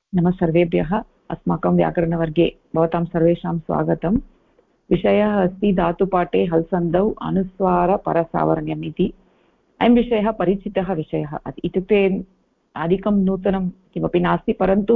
नमः सर्वेभ्यः। अस्माकं व्याकरणवर्गे भवतां सर्वेषां स्वागतम्। विषयः अस्ति धातुपाठे हल्सन्धौ अनुस्वारपरसावर्ण्यम् इति। अयं विषयः परिचितः विषयः, इत्युक्ते अधिकं नूतनं किमपि नास्ति, परन्तु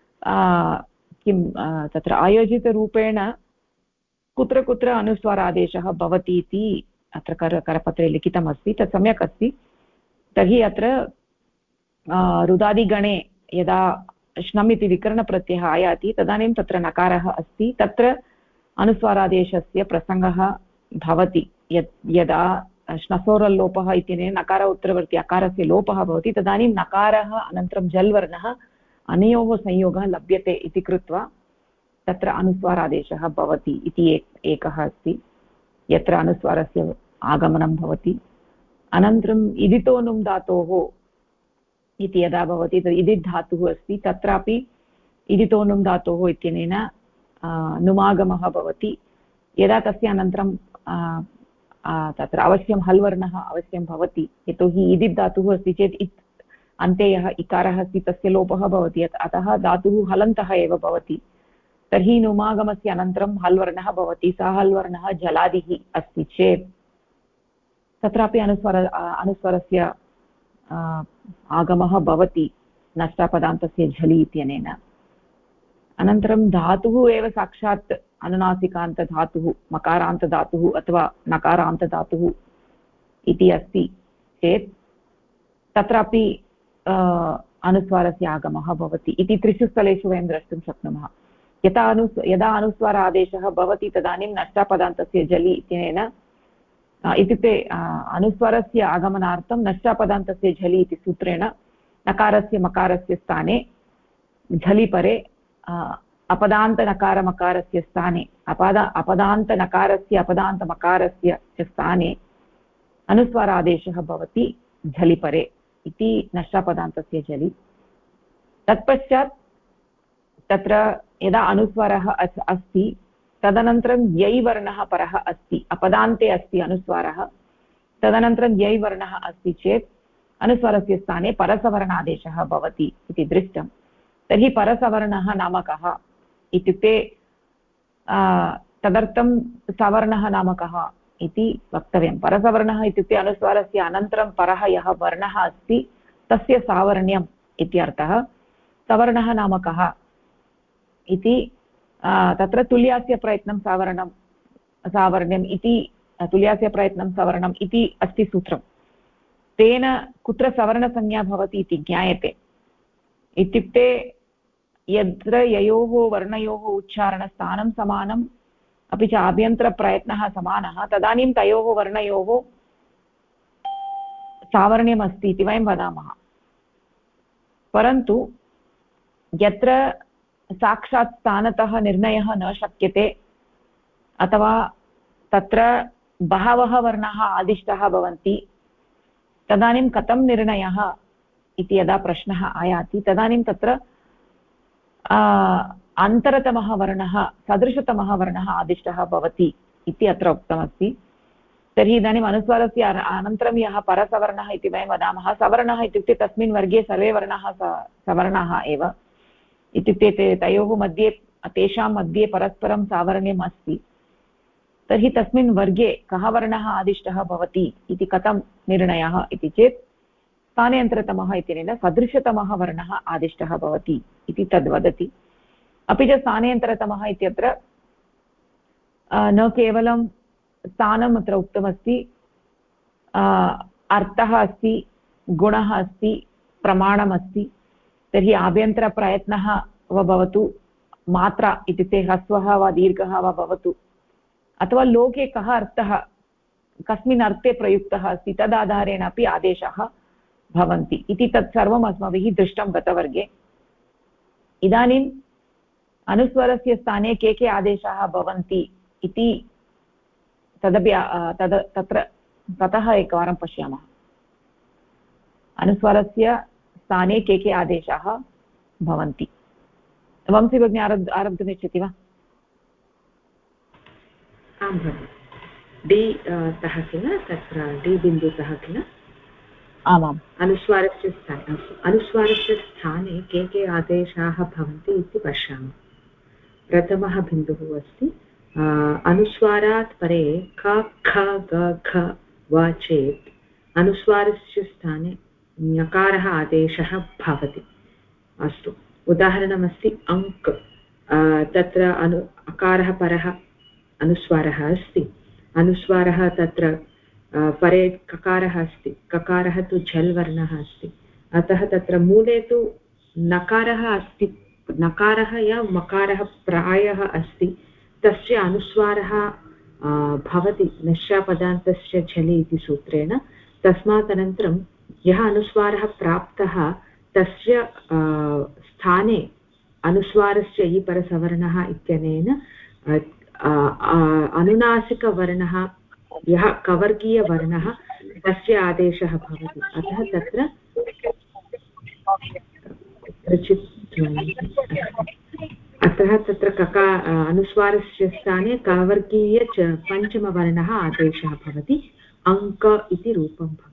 तत्र आयोजितरूपेण कुत्र कुत्र अनुस्वारादेशः भवति इति अत्र करपत्रे लिखितमस्ति, तत् सम्यक् अस्ति। तर्हि अत्र रुदादिगणे यदा श्नम् इति विकरणप्रत्ययः आयाति तदानीं तत्र नकारः अस्ति, तत्र अनुस्वारादेशस्य प्रसङ्गः भवति। यदा श्नसोरल्लोपः इत्यनेन नकार उत्तरवर्ति अकारस्य लोपः भवति तदानीं नकारः अनन्तरं जल् वर्णः अनयोः संयोगः लभ्यते इति कृत्वा तत्र अनुस्वारादेशः भवति इति एकः अस्ति, यत्र अनुस्वारस्य आगमनं भवति। अनन्तरम् इदितो नुम् धातोः इति यदा भवति तद् इदित् धातुः अस्ति, तत्रापि इदितो नुम् धातोः इत्यनेन नुमागमः भवति। यदा तस्य अनन्तरं तत्र अवश्यं हल् वर्णः अवश्यं भवति, यतोहि इदित् धातुः अस्ति चेत् अन्ते यः इकारः अस्ति तस्य लोपः भवति, अतः धातुः हलन्तः एव भवति। तर्हि नुमागमस्य अनन्तरं हल् वर्णः भवति। सः हल् वर्णः जलादिः अस्ति चेत् तत्रापि अनुस्वरस्य आगमः भवति नष्टापदान्तस्य झलि इत्यनेन। अनन्तरं धातुः एव साक्षात् अनुनासिकान्तधातुः, मकारान्तधातुः अथवा नकारान्तधातुः इति अस्ति चेत् तत्रापि अनुस्वारस्य आगमः भवति इति त्रिषु स्थलेषु वयं द्रष्टुं शक्नुमः। यदा अनुस्वार आदेशः भवति तदानीं नष्टापदान्तस्य झलि इत्यनेन, इत्युक्ते अनुस्वारस्य आगमनार्थं नष्टापदान्तस्य झलि इति सूत्रेण नकारस्य मकारस्य स्थाने झलि परे अपदान्तनकारमकारस्य स्थाने अपदान्तनकारस्य अपदान्तमकारस्य च स्थाने अनुस्वारादेशः भवति झलि परे इति नष्टापदान्तस्य झलि। तत्पश्चात् तत्र यदा अनुस्वारः अस्ति तदनन्तरं यै वर्णः परः अस्ति, अपदान्ते अस्ति अनुस्वारः, तदनन्तरं यै वर्णः अस्ति चेत् अनुस्वारस्य स्थाने परसवर्णादेशः भवति इति दृष्टं। तर्हि परसवर्णः नाम कः इत्युक्ते तदर्थं सवर्णः नाम कः इति वक्तव्यं। परसवर्णः इत्युक्ते अनुस्वारस्य अनन्तरं परः यः वर्णः अस्ति तस्य सावर्ण्यम् इत्यर्थः। सवर्णः नाम कः इति तत्र तुल्यास्य प्रयत्नं सावर्ण्यम् इति, तुल्यास्य प्रयत्नं सवर्णम् इति अस्ति सूत्रं। तेन कुत्र सवर्णसंज्ञा भवति इति ज्ञायते। इत्युक्ते यत्र ययोः वर्णयोः उच्चारणस्थानं समानम् अपि च आभ्यन्तरप्रयत्नः समानः, तदानीं तयोः वर्णयोः सावर्ण्यमस्ति इति वयं वदामः। परन्तु यत्र साक्षात् स्थानतः निर्णयः न शक्यते अथवा तत्र बहवः वर्णाः आदिष्टाः भवन्ति, तदानीं कथं निर्णयः इति यदा प्रश्नः आयाति तदानीं तत्र अन्तरतमः वर्णः सदृशतमः वर्णः आदिष्टः भवति इति अत्र उक्तमस्ति। तर्हि इदानीम् अनुस्वारस्य अनन्तरं यः परसवर्णः इति वयं वदामः, सवर्णः इत्युक्ते तस्मिन् वर्गे सर्वे वर्णाः सवर्णाः एव, इत्युक्ते तयोः मध्ये तेषां मध्ये परस्परं सावर्ण्यम् अस्ति। तर्हि तस्मिन् वर्गे कः वर्णः आदिष्टः भवति इति कथं निर्णयः इति चेत् स्थानेऽन्तरतमः इत्यनेन सदृशतमः वर्णः आदिष्टः भवति इति तद्वदति। अपि च स्थानेऽन्तरतमः इत्यत्र न केवलं स्थानम् अत्र उक्तमस्ति, अर्थः अस्ति, गुणः अस्ति, प्रमाणमस्ति। तर्हि आभ्यन्तरप्रयत्नः वा भवतु, मात्रा इत्युक्ते ह्रस्वः वा दीर्घः वा भवतु, अथवा लोके कः अर्थः कस्मिन् अर्थे प्रयुक्तः अस्ति तदाधारेण अपि आदेशाः भवन्ति इति तत्सर्वम् अस्माभिः दृष्टं गतवर्गे। इदानीम् अनुस्वरस्य स्थाने के आदेशाः भवन्ति इति तदपि ततः एकवारं पश्यामः। अनुस्वरस्य स्थाने के आदेशाः भवन्ति। वंशी भगिनी आरब्धुमिच्छति वा? आं भगिनि। डि तः किल, तत्र डि बिन्दुतः किल? आमाम् अनुस्वारस्य स्थाने अनुस्वारस्य स्थाने के आदेशाः भवन्ति इति पश्यामः। प्रथमः बिन्दुः अस्ति अनुस्वारात् परे क ख ग घ वा चेत् अनुस्वारस्य स्थाने ञकारः आदेशः भवति। अस्तु, उदाहरणमस्ति अङ्क्। तत्र अकारः परः अनुस्वारः अस्ति। अनुस्वारः तत्र परे ककारः अस्ति। ककारः तु झल् वर्णः अस्ति। अतः तत्र मूले तु नकारः अस्ति। नकारः या मकारः प्रायः अस्ति, तस्य अनुस्वारः भवति नश्यापदान्तस्य झलि इति सूत्रेण। तस्मात् अनन्तरं यः अनुस्वारः प्राप्तः तस्य स्थाने अनुस्वारस्य ईपरसवर्णः इत्यनेन अनुनासिकवर्णः यः कवर्गीयवर्णः तस्य आदेशः भवति। अतः तत्र अतः तत्र अनुस्वारस्य स्थाने कवर्गीय पञ्चमवर्णः आदेशः भवति। अङ्क इति रूपं भवति।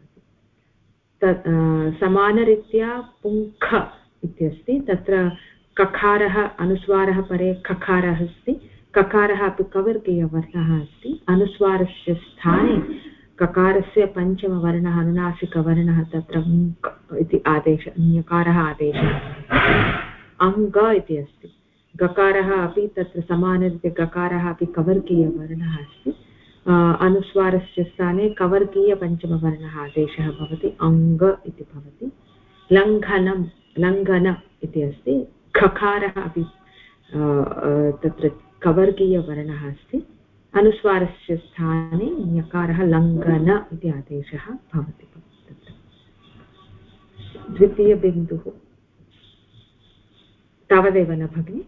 समानरीत्या पुङ्ख इत्यस्ति। तत्र ककारः अनुस्वारः परे ककारः अस्ति। ककारः अपि कवर्गीयवर्णः अस्ति। अनुस्वारस्य स्थाने ककारस्य पञ्चमवर्णः अनुनासिकवर्णः तत्र ङ् इति आदेशः ञकारः आदेशः अङ्ग इति अस्ति। गकारः अपि तत्र समानरीत्या गकारः अपि कवर्गीयवर्णः अस्ति। अनुस्वारस्य स्थाने कवर्गीयपञ्चमवर्णः आदेशः भवति। अङ्ग इति भवति। लङ्घनं लङ्घन इति अस्ति। खकारः अपि तत्र कवर्गीयवर्णः अस्ति। अनुस्वारस्य स्थाने ञकारः लङ्घन इति आदेशः भवति। द्वितीयबिन्दुः तावदेव न भगिनि?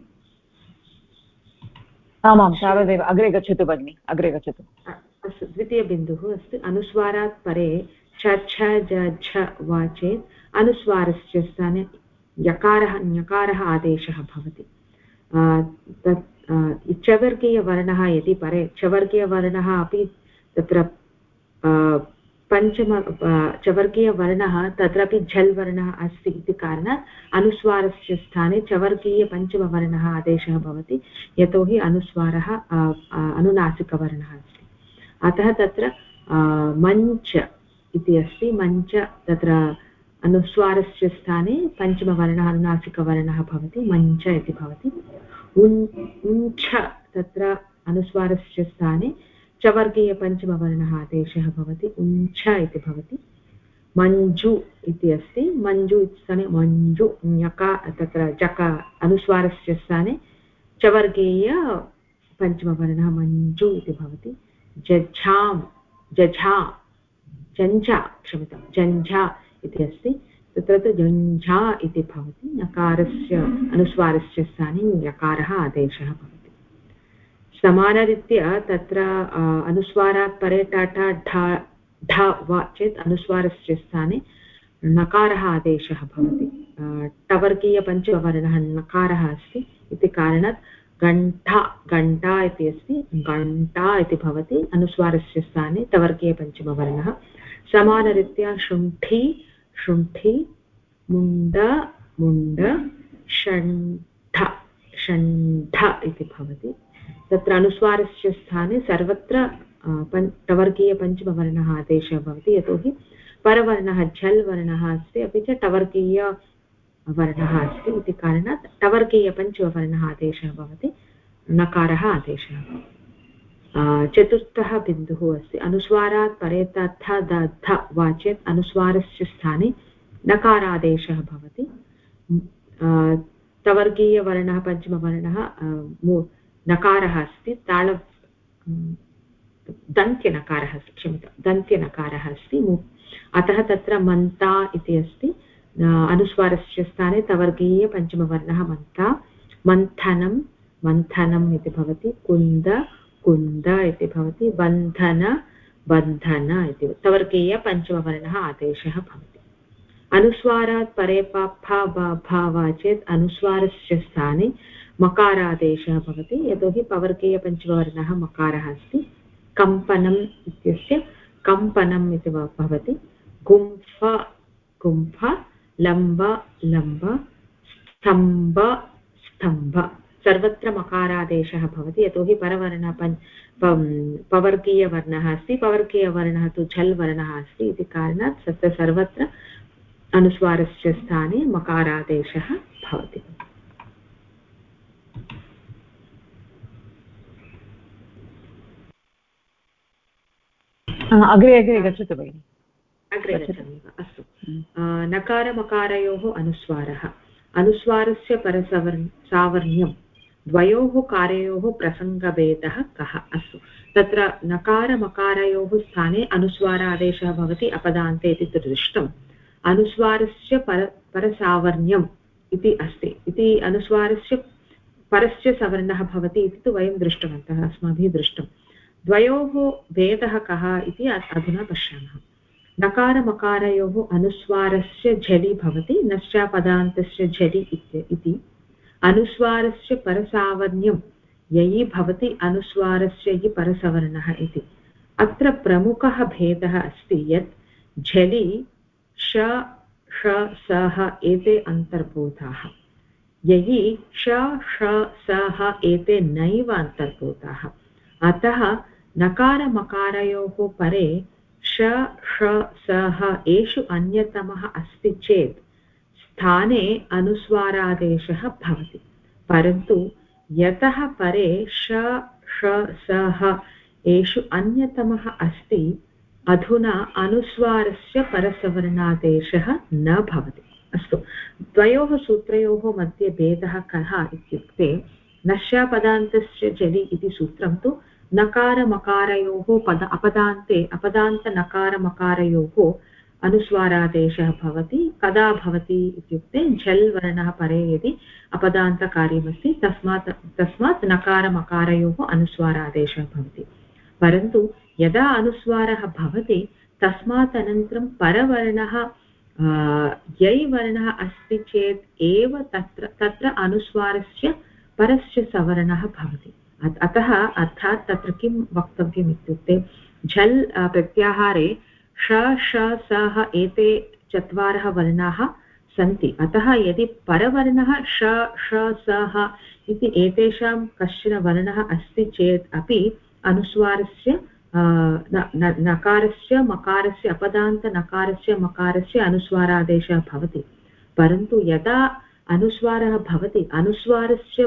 आमां तावदेव। अग्रे गच्छतु भगिनि, अग्रे गच्छतु। अस्तु, द्वितीयबिन्दुः अस्ति अनुस्वारात् परे छ छ ज झ वा चेत् अनुस्वारस्य स्थाने यकारः ञकारः आदेशः भवति। तत् चवर्गीयवर्णः यदि परे चवर्गीयवर्णः अपि तत्र पञ्चम चवर्गीयवर्णः तत्रापि झल् वर्णः अस्ति इति कारणात् अनुस्वारस्य स्थाने चवर्गीयपञ्चमवर्णः आदेशः भवति। यतोहि अनुस्वारः अनुनासिकवर्णः अस्ति। अतः तत्र मञ्च इति अस्ति। मञ्च तत्र अनुस्वारस्य स्थाने पञ्चमवर्णः अनुनासिकवर्णः भवति। मञ्च इति भवति। उञ्छ तत्र अनुस्वारस्य स्थाने चवर्गीयपञ्चमवर्णः आदेशः भवति। उञ्छ इति भवति। मञ्जु इति अस्ति। मञ्जु इति स्थाने मञ्जु तत्र अनुस्वारस्य स्थाने चवर्गीय पञ्चमवर्णः मञ्जु इति भवति। जझां जझा जञ्झा क्षम्यतां जञ्झा इति अस्ति। तत्र तु जञ्झा इति भवति। नकारस्य अनुस्वारस्य स्थाने यकारः आदेशः भवति। समानरीत्या तत्र अनुस्वारात् परे टाटा ढा ढ वा चेत् अनुस्वारस्य स्थाने नकारः आदेशः भवति। टवर्गीयपञ्चमवर्णः नकारः अस्ति इति कारणात् घण्टा घण्टा इति अस्ति। घण्टा इति भवति। अनुस्वारस्य स्थाने टवर्गीयपञ्चमवर्णः। समानरीत्या शुण्ठी शुण्ठी मुण्ड मुण्ड षण्ढ षण्ढ इति भवति। तत्र अनुस्वारस्य स्थाने सर्वत्र टवर्गीयपञ्चमवर्णः आदेशः भवति। यतोहि परवर्णः झल् वर्णः अस्ति अपि च टवर्गीयवर्णः अस्ति इति कारणात् टवर्गीयपञ्चमवर्णः आदेशः भवति। नकारः आदेशः। चतुर्थः बिन्दुः अस्ति अनुस्वारात् परे तथ दध वा चेत् अनुस्वारस्य स्थाने नकारादेशः भवति। टवर्गीयवर्णः पञ्चमवर्णः नकारः अस्ति। ताळ दन्त्यनकारः अस्ति। क्षम्यतां दन्त्यनकारः अस्ति। अतः तत्र मन्ता इति अस्ति। अनुस्वारस्य स्थाने टवर्गीयपञ्चमवर्णः मन्ता। मन्थनं मन्थनम् इति भवति। कुन्द कुन्द इति भवति। बन्धन बन्धन इति टवर्गीयपञ्चमवर्णः आदेशः भवति। अनुस्वारात् परे प भा वा चेत् अनुस्वारस्य स्थाने मकारादेशः भवति। यतोहि पवर्गीयपञ्चमवर्णः मकारः अस्ति। कम्पनम् इत्यस्य कम्पनम् इति भवति। गुम्फ कुम्भ लम्ब लम्ब स्तम्भ स्तम्भ सर्वत्र मकारादेशः भवति यतोहि परवर्णः पवर्गीयवर्णः अस्ति पवर्गीयवर्णः तु झल् वर्णः अस्ति इति कारणात् तत्र सर्वत्र अनुस्वारस्य स्थाने मकारादेशः भवति। अग्रे अग्रे गच्छतु भगिनि। अग्रे गच्छामि वा? अस्तु। नकारमकारयोः अनुस्वारः अनुस्वारस्य सावर्ण्यं द्वयोः कार्ययोः प्रसङ्गभेदः कः? अस्तु, तत्र नकारमकारयोः स्थाने अनुस्वारादेशः भवति अपदान्ते इति दृष्टम्। अनुस्वारस्य परसावर्ण्यम् इति अस्ति, इति अनुस्वारस्य परस्य सवर्णः भवति इति तु वयं दृष्टवन्तः, अस्माभिः दृष्टं। द्वयोः भेदः कः इति अधुना पश्यामः। नकारमकारयोः अनुस्वारस्य झलि भवति नश्चापदान्तस्य झलि इति अनुस्वारस्य परसावर्ण्यं ययि भवति अनुस्वारस्य हि परसवर्णः इति। अत्र प्रमुखः भेदः अस्ति यत् झलि श ष सः एते अन्तर्भूताः, ययि श ष सः एते नैव अन्तर्भूताः। अतः नकारमकारयोः परे श ष सः एषु अन्यतमः अस्ति चेत् स्थाने अनुस्वारादेशः भवति, परन्तु यतः परे श ष सः एषु अन्यतमः अस्ति अधुना अनुस्वारस्य परसवर्णादेशः न भवति। अस्तु, द्वयोः सूत्रयोः मध्ये भेदः कः इत्युक्ते नश्यापदान्तस्य जलि इति सूत्रं तु नकारमकारयोः अपदान्तनकारमकारयोः अनुस्वारादेशः भवति। कदा भवति इत्युक्ते झल् वर्णः परे यदि अपदान्तकार्यमस्ति तस्मात् नकारमकारयोः अनुस्वारादेशः भवति। परन्तु यदा अनुस्वारः भवति तस्मात् अनन्तरं परवर्णः यै वर्णः अस्ति चेत् एव तत्र अनुस्वारस्य परस्य सवर्णः भवति। अतः अर्थात् तत्र किं वक्तव्यम् इत्युक्ते झल् प्रत्याहारे श ष सः एते चत्वारः वर्णाः सन्ति। अतः यदि परवर्णः श ष सः इति एतेषां कश्चन वर्णः अस्ति चेत् अपि अनुस्वारस्य नकारस्य मकारस्य अपदान्तनकारस्य मकारस्य अनुस्वारादेशः भवति। परन्तु यदा अनुस्वारः भवति अनुस्वारस्य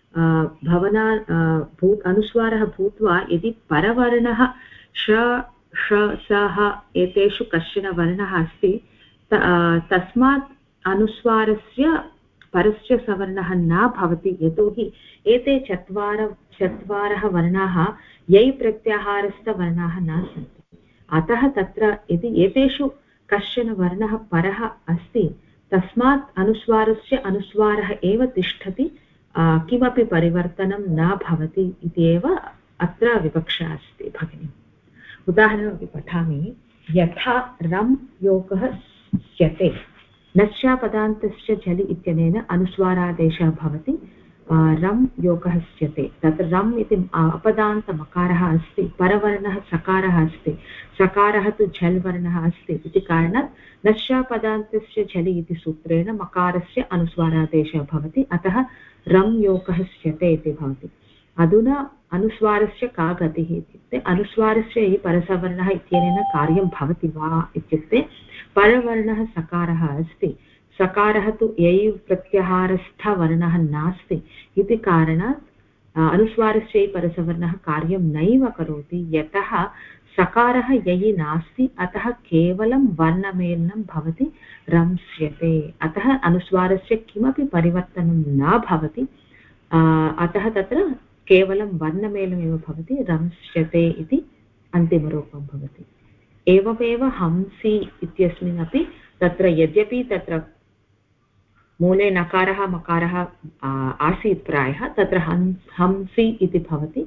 अनुस्वारः भूत्वा यदि परवर्णः श ष सः एतेषु कश्चन वर्णः अस्ति तस्मात् अनुस्वारस्य परस्य सवर्णः न भवति, यतोहि एते चत्वारः वर्णाः यै प्रत्याहारस्थवर्णाः न सन्ति। अतः तत्र यदि एतेषु कश्चन वर्णः परः अस्ति तस्मात् अनुस्वारस्य अनुस्वारः एव तिष्ठति, किमपि परिवर्तनं न भवति इत्येव अत्र विवक्षा अस्ति भगिनी। उदाहरणमपि पठामि। यथा रम् योगः स्यते नश्यापदान्तस्य झलि इत्यनेन अनुस्वारादेशः भवति। रम् योगः स्यते, तत्र रम् इति अपदान्तमकारः अस्ति, परवर्णः सकारः अस्ति, सकारः तु झल् वर्णः अस्ति इति कारणात् नश्यापदान्तस्य झलि इति सूत्रेण मकारस्य अनुस्वारादेशः भवति। अतः रम् योगः स्यते इति भवति। अधुना अनुस्वारस्य का गतिः इत्युक्ते अनुस्वारस्य हि परसवर्णः इत्यनेन कार्यं भवति वा इत्युक्ते परवर्णः सकारः अस्ति, सकारः तु यै प्रत्याहारस्थवर्णः नास्ति इति कारणात् अनुस्वारस्य परसवर्णः कार्यं नैव करोति, यतः सकारः यै नास्ति। अतः केवलं वर्णमेलनं भवति, रंस्यते। अतः अनुस्वारस्य किमपि परिवर्तनं न भवति, अतः तत्र केवलं वर्णमेलनमेव भवति, रंस्यते इति अन्तिमरूपं भवति। एवमेव हंसि इत्यस्मिन् अपि तत्र यद्यपि तत्र मूले नकारः मकारः आसीत् प्रायः, तत्र हंसि इति भवति।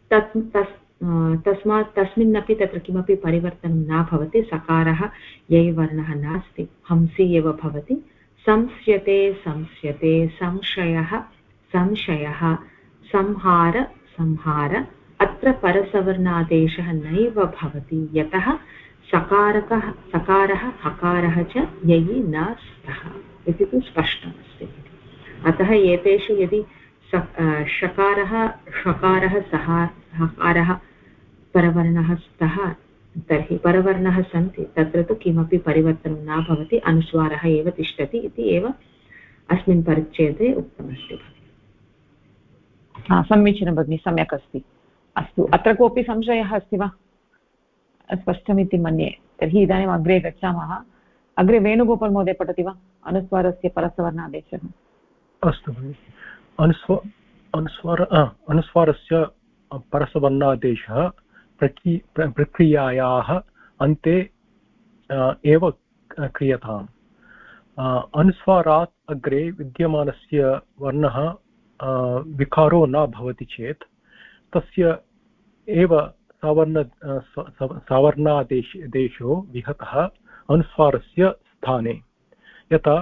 तस्मात् तस्मिन्नपि तत्र किमपि परिवर्तनं न भवति, सकारः यै वर्णः नास्ति, हंसि एव भवति। संस्यते संस्यते, संशयः संशयः, संहार संहार। अत्र परसवर्णादेशः नैव भवति, यतः सकारः हकारः च ययि न स्तः इति तु स्पष्टमस्ति। अतः एतेषु यदि षकारः षकारः सः हकारः परवर्णः स्तः तर्हि परवर्णः सन्ति तत्र तु किमपि परिवर्तनं न भवति, अनुस्वारः एव तिष्ठति इति एव अस्मिन् परिच्छेदे उक्तमस्ति। समीचीनं भगिनि, सम्यक् अस्ति। अस्तु, अत्र कोऽपि संशयः अस्ति वा? स्पष्टमिति मन्ये। तर्हि इदानीम् अग्रे गच्छामः। अग्रे वेणुगोपाल् महोदय पठति वा अनुस्वारस्य परसवर्णादेशः? अस्तु भगिनि। अनुस्वारस्य परसवर्णादेशः प्रक्रियायाः अन्ते एव क्रियताम्। अनुस्वारात् अग्रे विद्यमानस्य वर्णः विकारो न भवति चेत् तस्य एव सावर्णादेशो विहतः अनुस्वारस्य स्थाने। यथा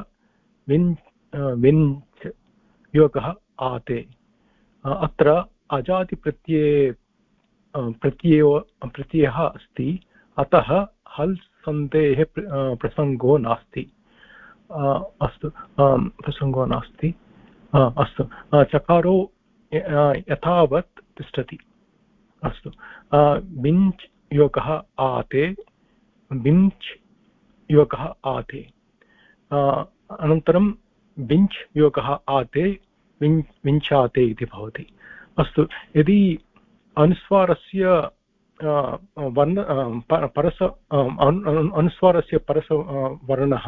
विञ्च योगः आते। अत्र प्रत्ययः अस्ति, अतः हल् सन्धेः प्रसङ्गो नास्ति। अस्तु, प्रसङ्गो नास्ति। अस्तु, चकारो यथावत् तिष्ठति। अस्तु, विञ्च योगः आते, विञ्च योगः आते। अनन्तरं विञ्च योगः आते, विञ्चाते इति भवति। अस्तु, यदि अनुस्वारस्य अनुस्वारस्य परसवर्णः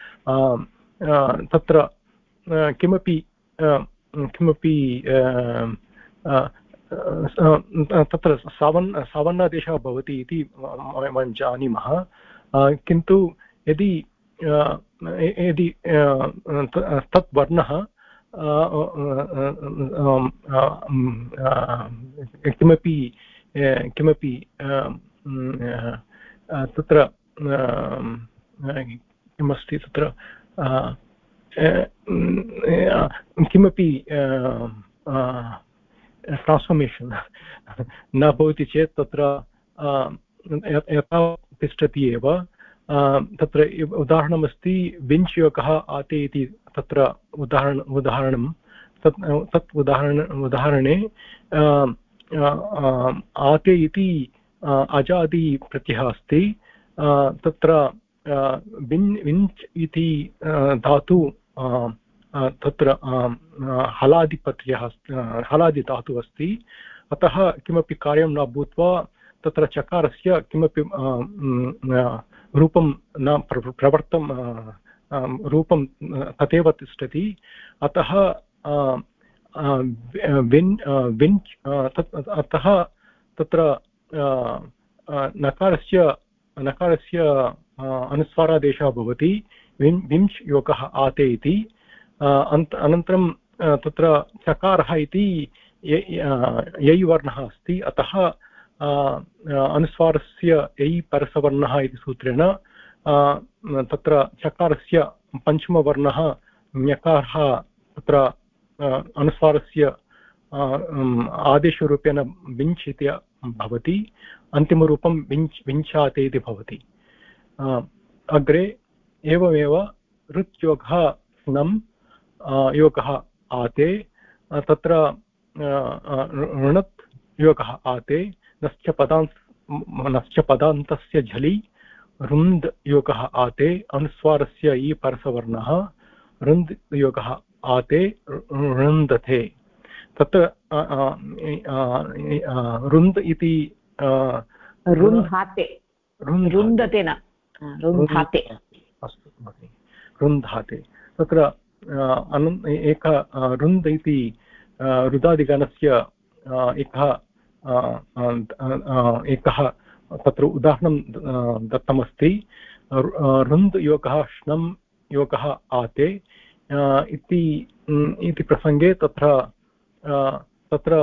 तत्र किमपि तत्र सावर्णादेशः भवति इति वयं जानीमः, किन्तु यदि तत् वर्णः किमपि तत्र किमस्ति तत्र किमपि ट्रान्स्फर्मेशन् न भवति चेत् तत्र यथा तिष्ठति एव। तत्र उदाहरणमस्ति विञ्च योगः आते इति। तत्र उदाहरणं तत् उदाहरणे आते इति अजादि प्रत्ययः अस्ति। तत्र विञ्च इति धातु तत्र हलादिप्रत्ययः हलादिधातुः अस्ति। अतः किमपि कार्यं न भूत्वा तत्र चकारस्य किमपि रूपं न प्रवर्तं रूपं तथैव तिष्ठति। अतः विञ्च अतः तत्र नकारस्य अनुस्वारादेशः भवति विञ्च योगः आते इति। अनन्तरं तत्र चकारः इति यै वर्णः अस्ति, अतः अनुस्वारस्य यै परसवर्णः इति सूत्रेण तत्र चकारस्य पञ्चमवर्णः ञकारः तत्र अनुस्वारस्य आदेशरूपेण विञ्च इति भवति। अन्तिमरूपं विञ्चाते इति भवति। अग्रे एवमेव ऋत्योगः स्नं योगः आते। तत्र ऋणत् योगः आते। नश्च पदान्तस्य झलि रुन्द् योगः आते। अनुस्वारस्य इ परसवर्णः रुन्द् योगः आते रुन्दते। तत्र रुन्द् इति रुन्धाते, रुन्दते न रुन्धाते। अस्तु भगिनि, रुन्धाते। तत्र एक रुन्द् इति रुदादिगणस्य एकः तत्र उदाहरणं दत्तमस्ति। रुन्द् योगः श्नं योगः आते इति प्रसङ्गे तत्र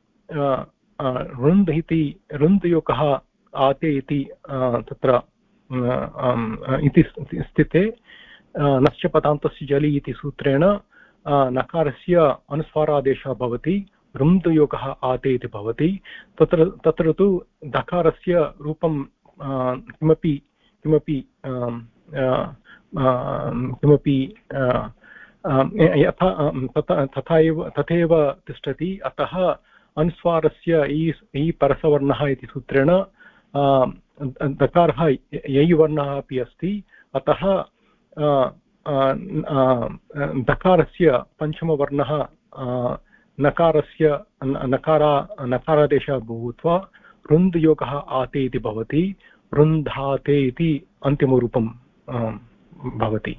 रुन्द् योगः आते इति तत्र इति स्थिते नश्च पदान्तस्य जलि इति सूत्रेण नकारस्य अनुस्वारादेशः भवति, रुन्द् योगः आते इति भवति। तत्र तु दकारस्य रूपं किमपि किमपि किमपि तथैव तिष्ठति। अतः अनुस्वारस्य इ परसवर्णः इति सूत्रेण दकारः यै वर्णः अपि अस्ति। अतः दकारस्य पञ्चमवर्णः नकारस्य नकारादेशः भूत्वा रुन्द् योगः आते इति भवति। रुन्धाते इति अन्तिमरूपं भवति।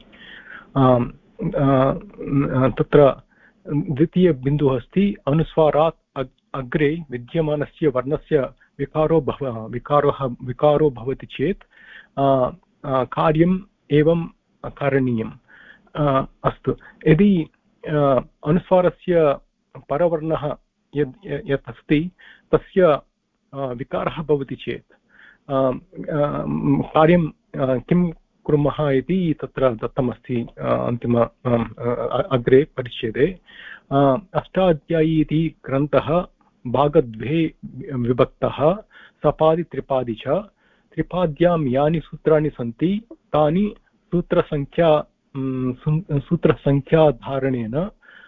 तत्र द्वितीयबिन्दुः अस्ति अनुस्वारात् अग्रे विद्यमानस्य वर्णस्य विकारो भवति चेत् कार्यम् एवं करणीयम्। अस्तु, यदि अनुस्वारस्य परवर्णः यत् अस्ति तस्य विकारः भवति चेत् कार्यं किं कुर्मः इति तत्र दत्तमस्ति अन्तिम अग्रे परिच्छेदे। अष्टाध्यायी इति ग्रन्थः भागद्वे विभक्तः, सपादि त्रिपादि च। त्रिपाद्यां यानि सूत्राणि सन्ति तानि सूत्रसङ्ख्याधारणेन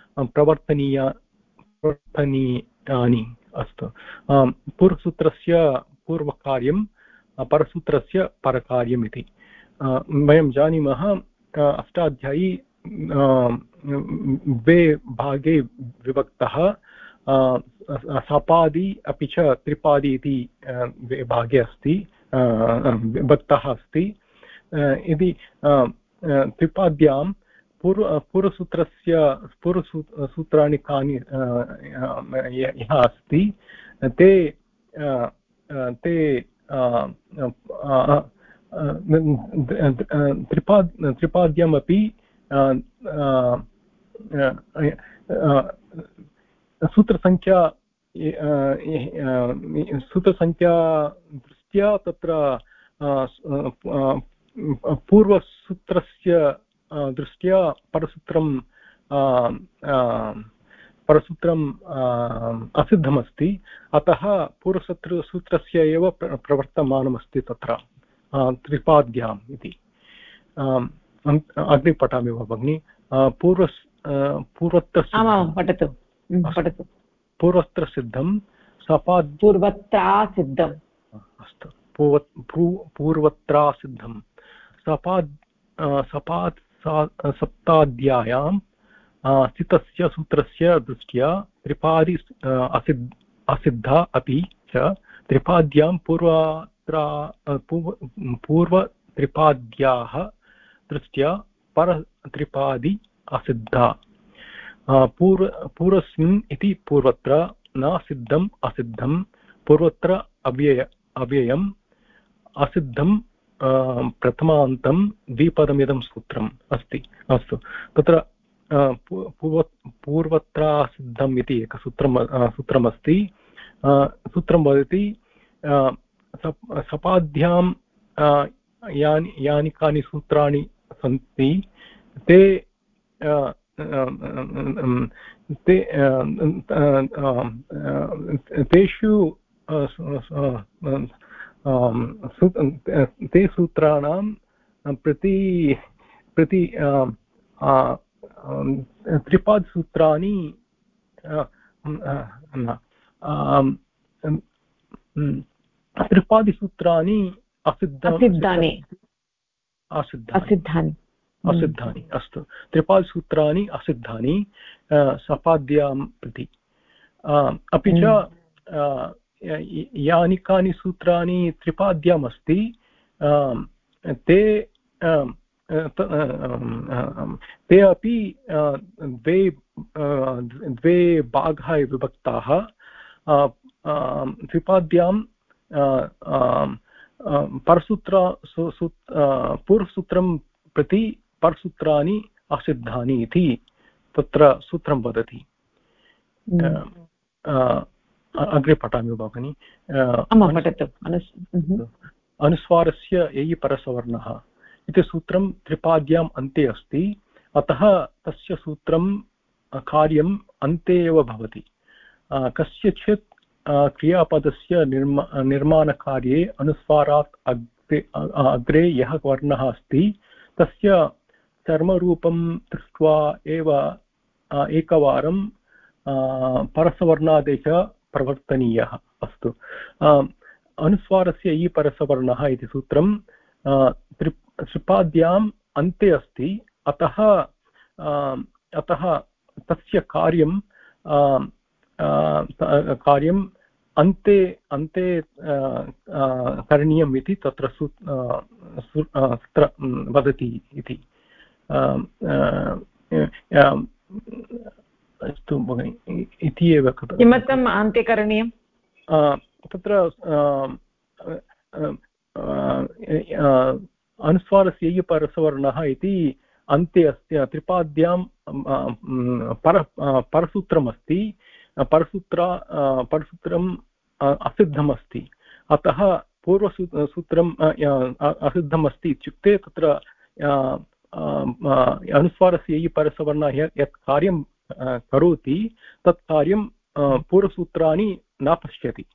प्रवर्तनीयानि। अस्तु, पूर्वसूत्रस्य पूर्वकार्यं परसूत्रस्य परकार्यम् इति वयं जानीमः। अष्टाध्यायी द्वे भागे विभक्तः, सपादि अपि च त्रिपादि इति भागे अस्ति, विभक्तः अस्ति। यदि त्रिपाद्यां पूर्वसूत्राणि कानि यः अस्ति ते त्रिपाद्यमपि सूत्रसङ्ख्या दृष्ट्या तत्र पूर्वसूत्रस्य दृष्ट्या परसूत्रम् असिद्धमस्ति। अतः पूर्वसूत्रस्य एव प्रवर्तमानमस्ति तत्र त्रिपाद्याम् इति। अग्रे पठामि वा भगिनि? पूर्वत्र सिद्धं पूर्वत्रा सिद्धम्। अस्तु, पूर्वत्रा सिद्धं सप्ताध्यायां स्थितस्य सूत्रस्य दृष्ट्या त्रिपादि असिद्धा अपि च त्रिपाद्यां पूर्वत्रिपाद्याः दृष्ट्या परत्रिपादि असिद्धा। पूर्वस्मिन् इति पूर्वत्र न सिद्धम् असिद्धं, पूर्वत्र अव्ययम् असिद्धं प्रथमान्तं द्विपदमिदं सूत्रम् अस्ति। अस्तु, तत्र पूर्वत्रासिद्धम् इति सूत्रमस्ति। सूत्रं वदति सपाद्यां यानि कानि सूत्राणि सन्ति तेषु ते सूत्राणां प्रति त्रिपादसूत्राणि त्रिपादिसूत्राणि असिद्धानि। अस्तु, त्रिपादिसूत्राणि असिद्धानि सपाद्यां प्रति। अपि च यानि कानि सूत्राणि त्रिपाद्याम् अस्ति ते अपि द्वे भागाः विभक्ताः। त्रिपाद्यां पूर्वसूत्रं प्रति परसूत्राणि असिद्धानि इति तत्र सूत्रं वदति। अग्रे पठामि भगिनि? अनुस्वारस्य ययि परसवर्णः इति सूत्रं त्रिपाद्याम् अन्ते अस्ति। अतः तस्य सूत्रं कार्यम् अन्ते एव भवति। कस्यचित् क्रियापदस्य निर्माणकार्ये अनुस्वारात् अग्रे यः वर्णः अस्ति तस्य चर्मरूपं दृष्ट्वा एव एकवारं परसवर्णादेशः प्रवर्तनीयः। अस्तु, अनुस्वारस्य इ परसवर्णः इति सूत्रं त्रिपाद्याम् अन्ते अस्ति, अतः तस्य कार्यं अन्ते करणीयम् इति तत्र सूत्र वदति इति। अस्तु भगिनि, इति एव। किमर्थम् अन्ते करणीयं? तत्र अनुस्वारस्य इ परसवर्णः इति अन्ते अस्ति, त्रिपाद्यां परसूत्रमस्ति, परसूत्रम् असिद्धमस्ति, अतः पूर्वसूत्रम् असिद्धमस्ति इत्युक्ते तत्र अनुस्वारस्य इ परसवर्णः यत् कार्यं करोति तत् कार्यं पूर्वसूत्राणि न पश्यति।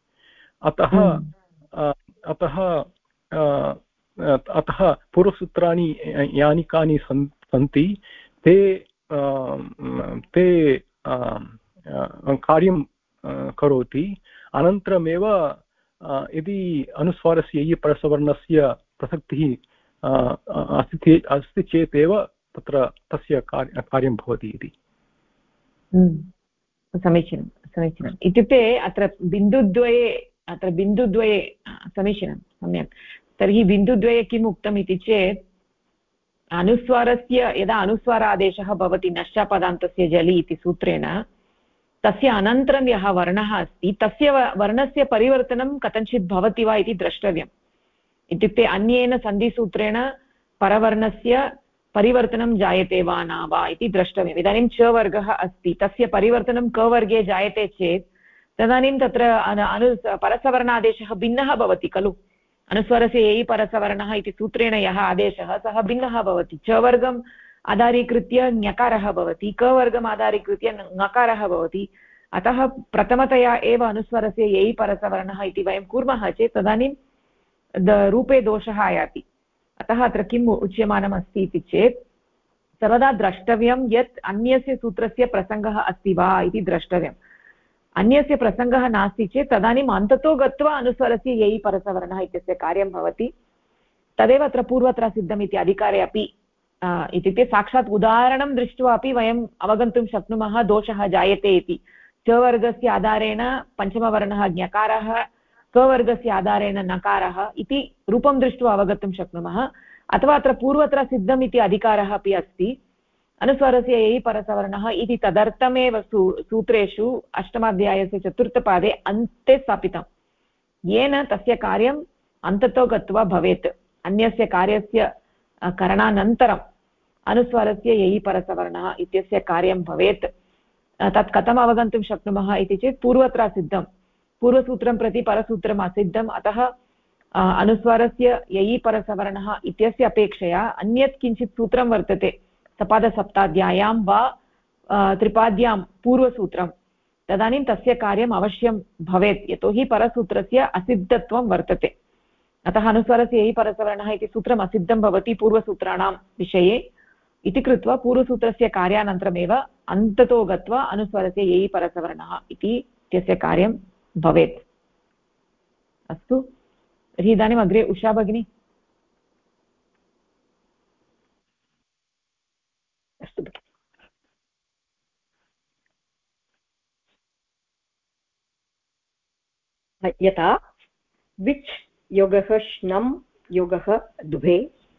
अतः पूर्वसूत्राणि यानि कानि सन्ति ते कार्यं करोति। अनन्तरमेव यदि अनुस्वारस्य इ परसवर्णस्य प्रसक्तिः अस्ति चेत् एव तत्र तस्य कार्यं भवति इति। समीचीनं समीचीनम्। इत्युक्ते अत्र बिन्दुद्वये समीचीनं, सम्यक्। तर्हि बिन्दुद्वये किम् उक्तम् इति चेत् अनुस्वारस्य यदा अनुस्वारादेशः भवति नश्चापदान्तस्य जलि इति सूत्रेण, तस्य अनन्तरं यः वर्णः अस्ति तस्य वर्णस्य परिवर्तनं कथञ्चित् भवति वा इति द्रष्टव्यम्। इत्युक्ते अन्येन सन्धिसूत्रेण परवर्णस्य परिवर्तनं जायते वा न वा इति द्रष्टव्यम्। इदानीं च वर्गः अस्ति, तस्य परिवर्तनं क वर्गे जायते चेत् तदानीं तत्र परसवर्णादेशः भिन्नः भवति खलु। अनुस्वारस्य यै परसवर्णः इति सूत्रेण यः आदेशः सः भिन्नः भवति। च वर्गम् आधारीकृत्य ञकारः भवति, क वर्गम् आधारीकृत्य ङकारः भवति। अतः प्रथमतया एव अनुस्वारस्य यै परसवर्णः इति वयं कुर्मः चेत् तदानीं रूपे दोषः आयाति। अतः अत्र किम् उच्यमानम् अस्ति इति चेत् सर्वदा द्रष्टव्यं यत् अन्यस्य सूत्रस्य प्रसङ्गः अस्ति वा इति द्रष्टव्यम्। अन्यस्य प्रसङ्गः नास्ति चेत् तदानीम् अन्ततो गत्वा अनुस्वारस्य यै परसवर्णः इत्यस्य कार्यं भवति। तदेव अत्र पूर्वत्र सिद्धम् इति अधिकारे अपि, इत्युक्ते साक्षात् उदाहरणं दृष्ट्वा अपि वयम् अवगन्तुं शक्नुमः दोषः जायते इति। च वर्गस्य आधारेण पञ्चमवर्णः ज्ञकारः, क वर्गस्य आधारेण नकारः इति रूपं दृष्ट्वा अवगन्तुं शक्नुमः। अथवा अत्र पूर्वत्र सिद्धम् इति अधिकारः अपि अस्ति। अनुस्वारस्य यै परसवर्णः इति तदर्थमेव सूत्रेषु अष्टमाध्यायस्य चतुर्थपादे अन्ते स्थापितं, येन तस्य कार्यम् अन्ततो गत्वा भवेत्। अन्यस्य कार्यस्य करणानन्तरम् अनुस्वारस्य यै परसवर्णः इत्यस्य कार्यं भवेत्। तत् कथम् अवगन्तुं शक्नुमः इति चेत् पूर्वत्र सिद्धं, पूर्वसूत्रं प्रति परसूत्रम् असिद्धम्, अतः अनुस्वारस्य यै परसवर्णः इत्यस्य अपेक्षया अन्यत् किञ्चित् सूत्रं वर्तते सपादसप्ताध्याय्यां वा त्रिपाद्यां पूर्वसूत्रं, तदानीं तस्य कार्यम् अवश्यं भवेत्, यतोहि परसूत्रस्य असिद्धत्वं वर्तते। अतः अनुस्वारस्य यै परसवर्णः इति सूत्रम् असिद्धं भवति पूर्वसूत्राणां विषये इति कृत्वा पूर्वसूत्रस्य कार्यानन्तरमेव अन्ततो गत्वा अनुस्वारस्य यै परसवर्णः इति इत्यस्य कार्यं भवेत्। अस्तु, तर्हि इदानीम् अग्रे उषा भगिनी। अस्तु, यथा विच् योगः श्नम् योगः द्वे,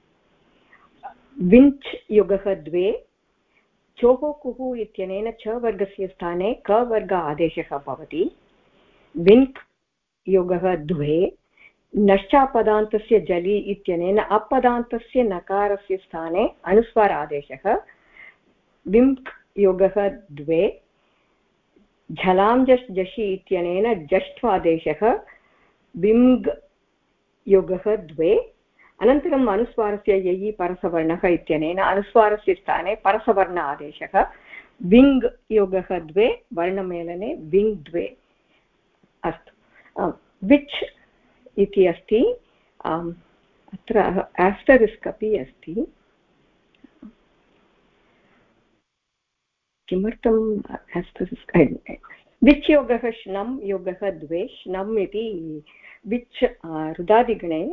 विञ्च् योगः द्वे, चोः कुः इत्यनेन च वर्गस्य स्थाने क वर्ग आदेशः भवति। विङ्क् योगः द्वे, नश्चापदान्तस्य जलि इत्यनेन अपदान्तस्य नकारस्य स्थाने अनुस्वार आदेशः। विङ्क् योगः द्वे, झलां जश् जषि इत्यनेन जष्ट्वादेशः। विङ् योगः द्वे, अनन्तरम् अनुस्वारस्य यै परसवर्णः इत्यनेन अनुस्वारस्य स्थाने परसवर्ण आदेशः। विङ् योगः द्वे, वर्णमेलने विङ् द्वे। अस्तु विच् इति अस्ति अत्र आस्टरिस्क् अपि अस्ति किमर्थम् आस्टरिस्क् विच् योगः श्नम् योगः द्वे श्नम् इति विच् रुदादिगणे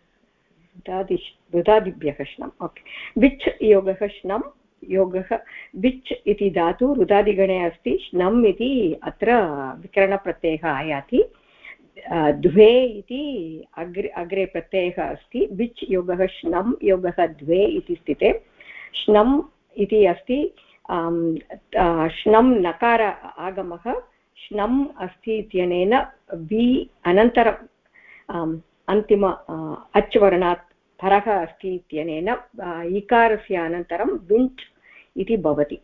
रुदादिभ्यः श्नम् ओके विच् योगः श्नम् योगः विच् इति धातु रुदादिगणे अस्ति श्नम् इति अत्र विकरणप्रत्ययः आयाति द्वे इति अग्रे प्रत्ययः अस्ति विच् योगः श्नम् योगः द्वे इति स्थिते श्नम् इति अस्ति श्नम् नकार आगमः श्नम् अस्ति इत्यनेन वि अनन्तरम् अन्तिम अच् वर्णात् परः अस्ति इत्यनेन इकारस्य अनन्तरं विण्ट् इति भवति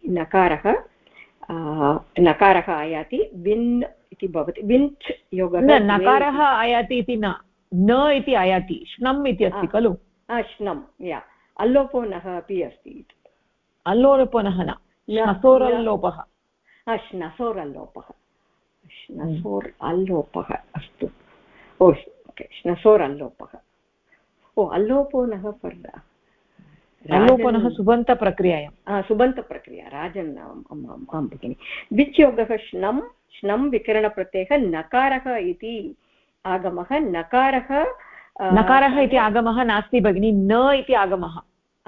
नकारः आयाति विन् इति भवति विण्ट् योगः नकारः आयाति इति न इति आयाति श्नम् इति अस्ति खलु श्नम् या अल्लोपो नः अपि अस्ति अल्लोपो नः न श्नसोरल्लोपः श्नसोरल्लोपः श्नसोर् अल्लोपः अस्तु ओ श्नसोरल्लोपः ओ अल्लोपो नः अल्लोपनः सुबन्तप्रक्रियायां सुबन्तप्रक्रिया राजन् आं भगिनि विच् योगः श्नम् श्नम् विकरणप्रत्ययः नकारः इति आगमः नकारः इति आगमः नास्ति भगिनि न इति आगमः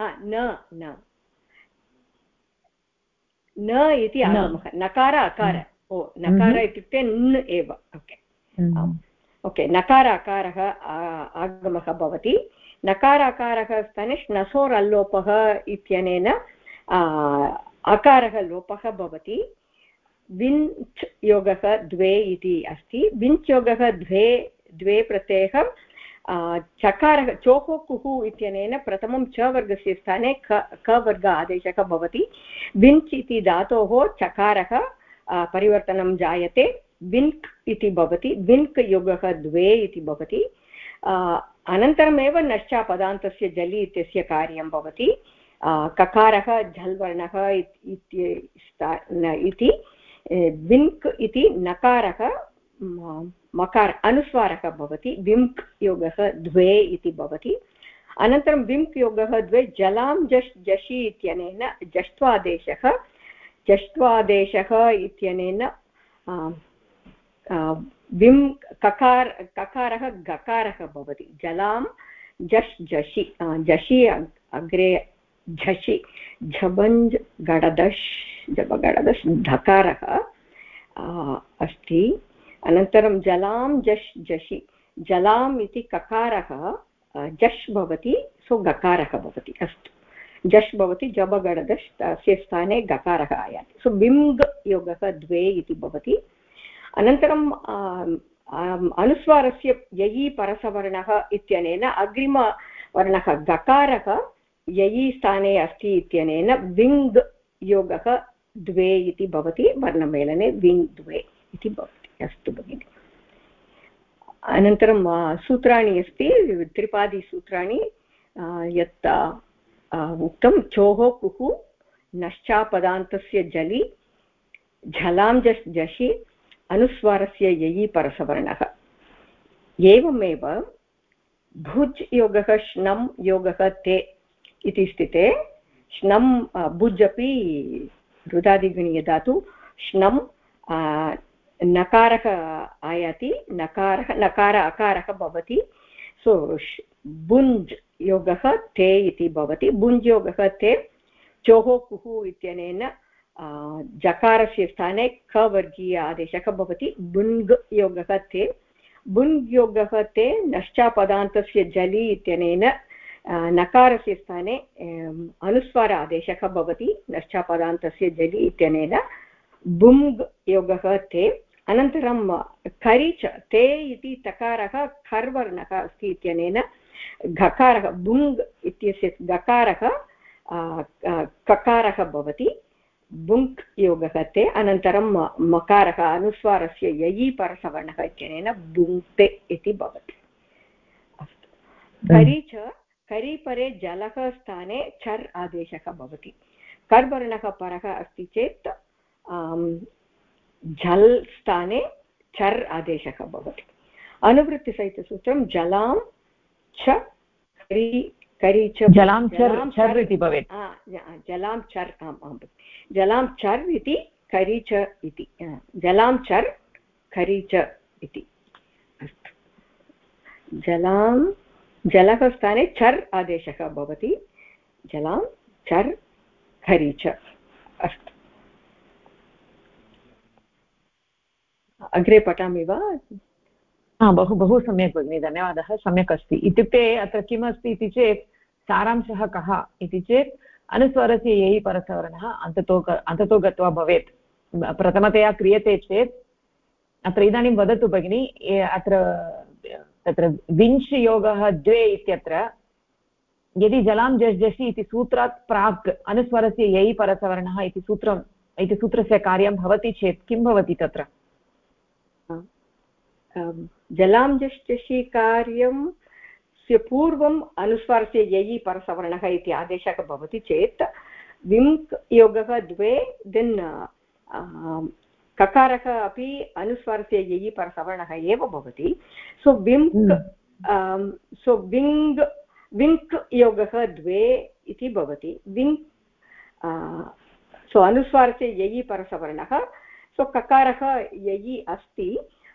न इति आगमः नकार अकार ओ नकार इत्युक्ते न एव ओके ओके नकार अकारः आगमः भवति नकार अकारः स्थाने श्नसोर् अल्लोपः इत्यनेन अकारः लोपः भवति विञ्च् योगः द्वे इति अस्ति विञ्च् योगः द्वे प्रत्ययः चकारः चोः कुः इत्यनेन प्रथमं च वर्गस्य स्थाने क वर्ग आदेशः भवति विञ्च् इति धातोः चकारः परिवर्तनं जायते विन्क् इति भवति विन्क् योगः द्वे इति भवति अनन्तरमेव नश्चापदान्तस्य जलि इत्यस्य कार्यं भवति ककारः झल्वर्णः इति विन्क् इति नकारः मकार अनुस्वारः भवति विम्क् योगः द्वे इति भवति अनन्तरं विम्क् योगः द्वे जलां जश् जषि इत्यनेन जष्ट्वादेशः इत्यनेन विम् ककारः गकारः भवति जलां जश् जषि जषि अग्रे झषि झबञ्ज् गडदश् जबगडदश् धकारः अस्ति अनन्तरं जलां जश् जषि जलाम् इति ककारः जश् भवति सो गकारः भवति अस्तु जश् भवति जबगडदश् तस्य स्थाने गकारः आयाति सो बिम्ग् योगः द्वे इति भवति अनन्तरं अनुस्वारस्य ययि परसवर्णः इत्यनेन अग्रिमवर्णः गकारः ययि स्थाने अस्ति इत्यनेन विङ्ग् योगः द्वे इति भवति वर्णमेलने विङ्ग् द्वे इति भवति अस्तु भगिनि अनन्तरं सूत्राणि अस्ति त्रिपादिसूत्राणि यत् उक्तं चोः कुः नश्चापदान्तस्य जलि झलां जश् जषि अनुस्वारस्य ययि परसवर्णः एवमेव भुज् योगः श्नम् योगः ते इति स्थिते श्नम् भुज् अपि रुदादिगणीय धातु श्नम् नकारः आयाति नकार अकारः भवति सो भुञ्ज् योगः ते इति भवति भुञ्ज् योगः ते चोः कुः इत्यनेन जकारस्य स्थाने क वर्गीय आदेशः भवति बुङ् योगः ते बुङ् योगः ते नश्चापदान्तस्य जलि इत्यनेन नकारस्य स्थाने अनुस्वार आदेशः भवति नश्चापदान्तस्य जलि इत्यनेन बुङ् योगः ते अनन्तरं करि च ते इति तकारः खर्वर्णः अस्ति इत्यनेन घकारः बुङ् इत्यस्य गकारः ककारः भवति बुङ्क् योगः ते अनन्तरं मकारः अनुस्वारस्य ययि परसवर्णः इत्यनेन बुङ्क्ते इति भवति अस्तु करि च करि परे जलः स्थाने चर् आदेशः भवति कर्वर्णः परः अस्ति चेत् झल् स्थाने चर् आदेशः भवति अनुवृत्तिसहितसूत्रं जलां च करि च जलां चर् इति भवेत् जलां चर् जलां चर् इति करि च इति जलां चर् करि च इति अस्तु जलः स्थाने चर् आदेशः भवति जलां चर् करि च अस्तु अग्रे पठामि वा बहु बहु सम्यक् भगिनि धन्यवादः सम्यक् अस्ति इत्युक्ते अत्र किमस्ति इति चेत् सारांशः कः इति चेत् अनुस्वारस्य ययि परसवर्णः अन्ततो गत्वा भवेत् प्रथमतया क्रियते चेत् अत्र इदानीं वदतु भगिनि अत्र तत्र विंश् योगः द्वे इत्यत्र यदि जलां जषि इति सूत्रात् प्राक् अनुस्वारस्य ययि परसवर्णः इति सूत्रस्य कार्यं भवति चेत् किं भवति तत्र जलां जषि कार्यं पूर्वम् अनुस्वारस्य ययि परसवर्णः इति आदेशः भवति चेत् विङ्क् योगः द्वे देन् ककारः अपि अनुस्वारस्य ययि परसवर्णः एव भवति सो विङ्क् योगः द्वे इति भवति सो अनुस्वारस्य ययि परसवर्णः सो ककारः ययि अस्ति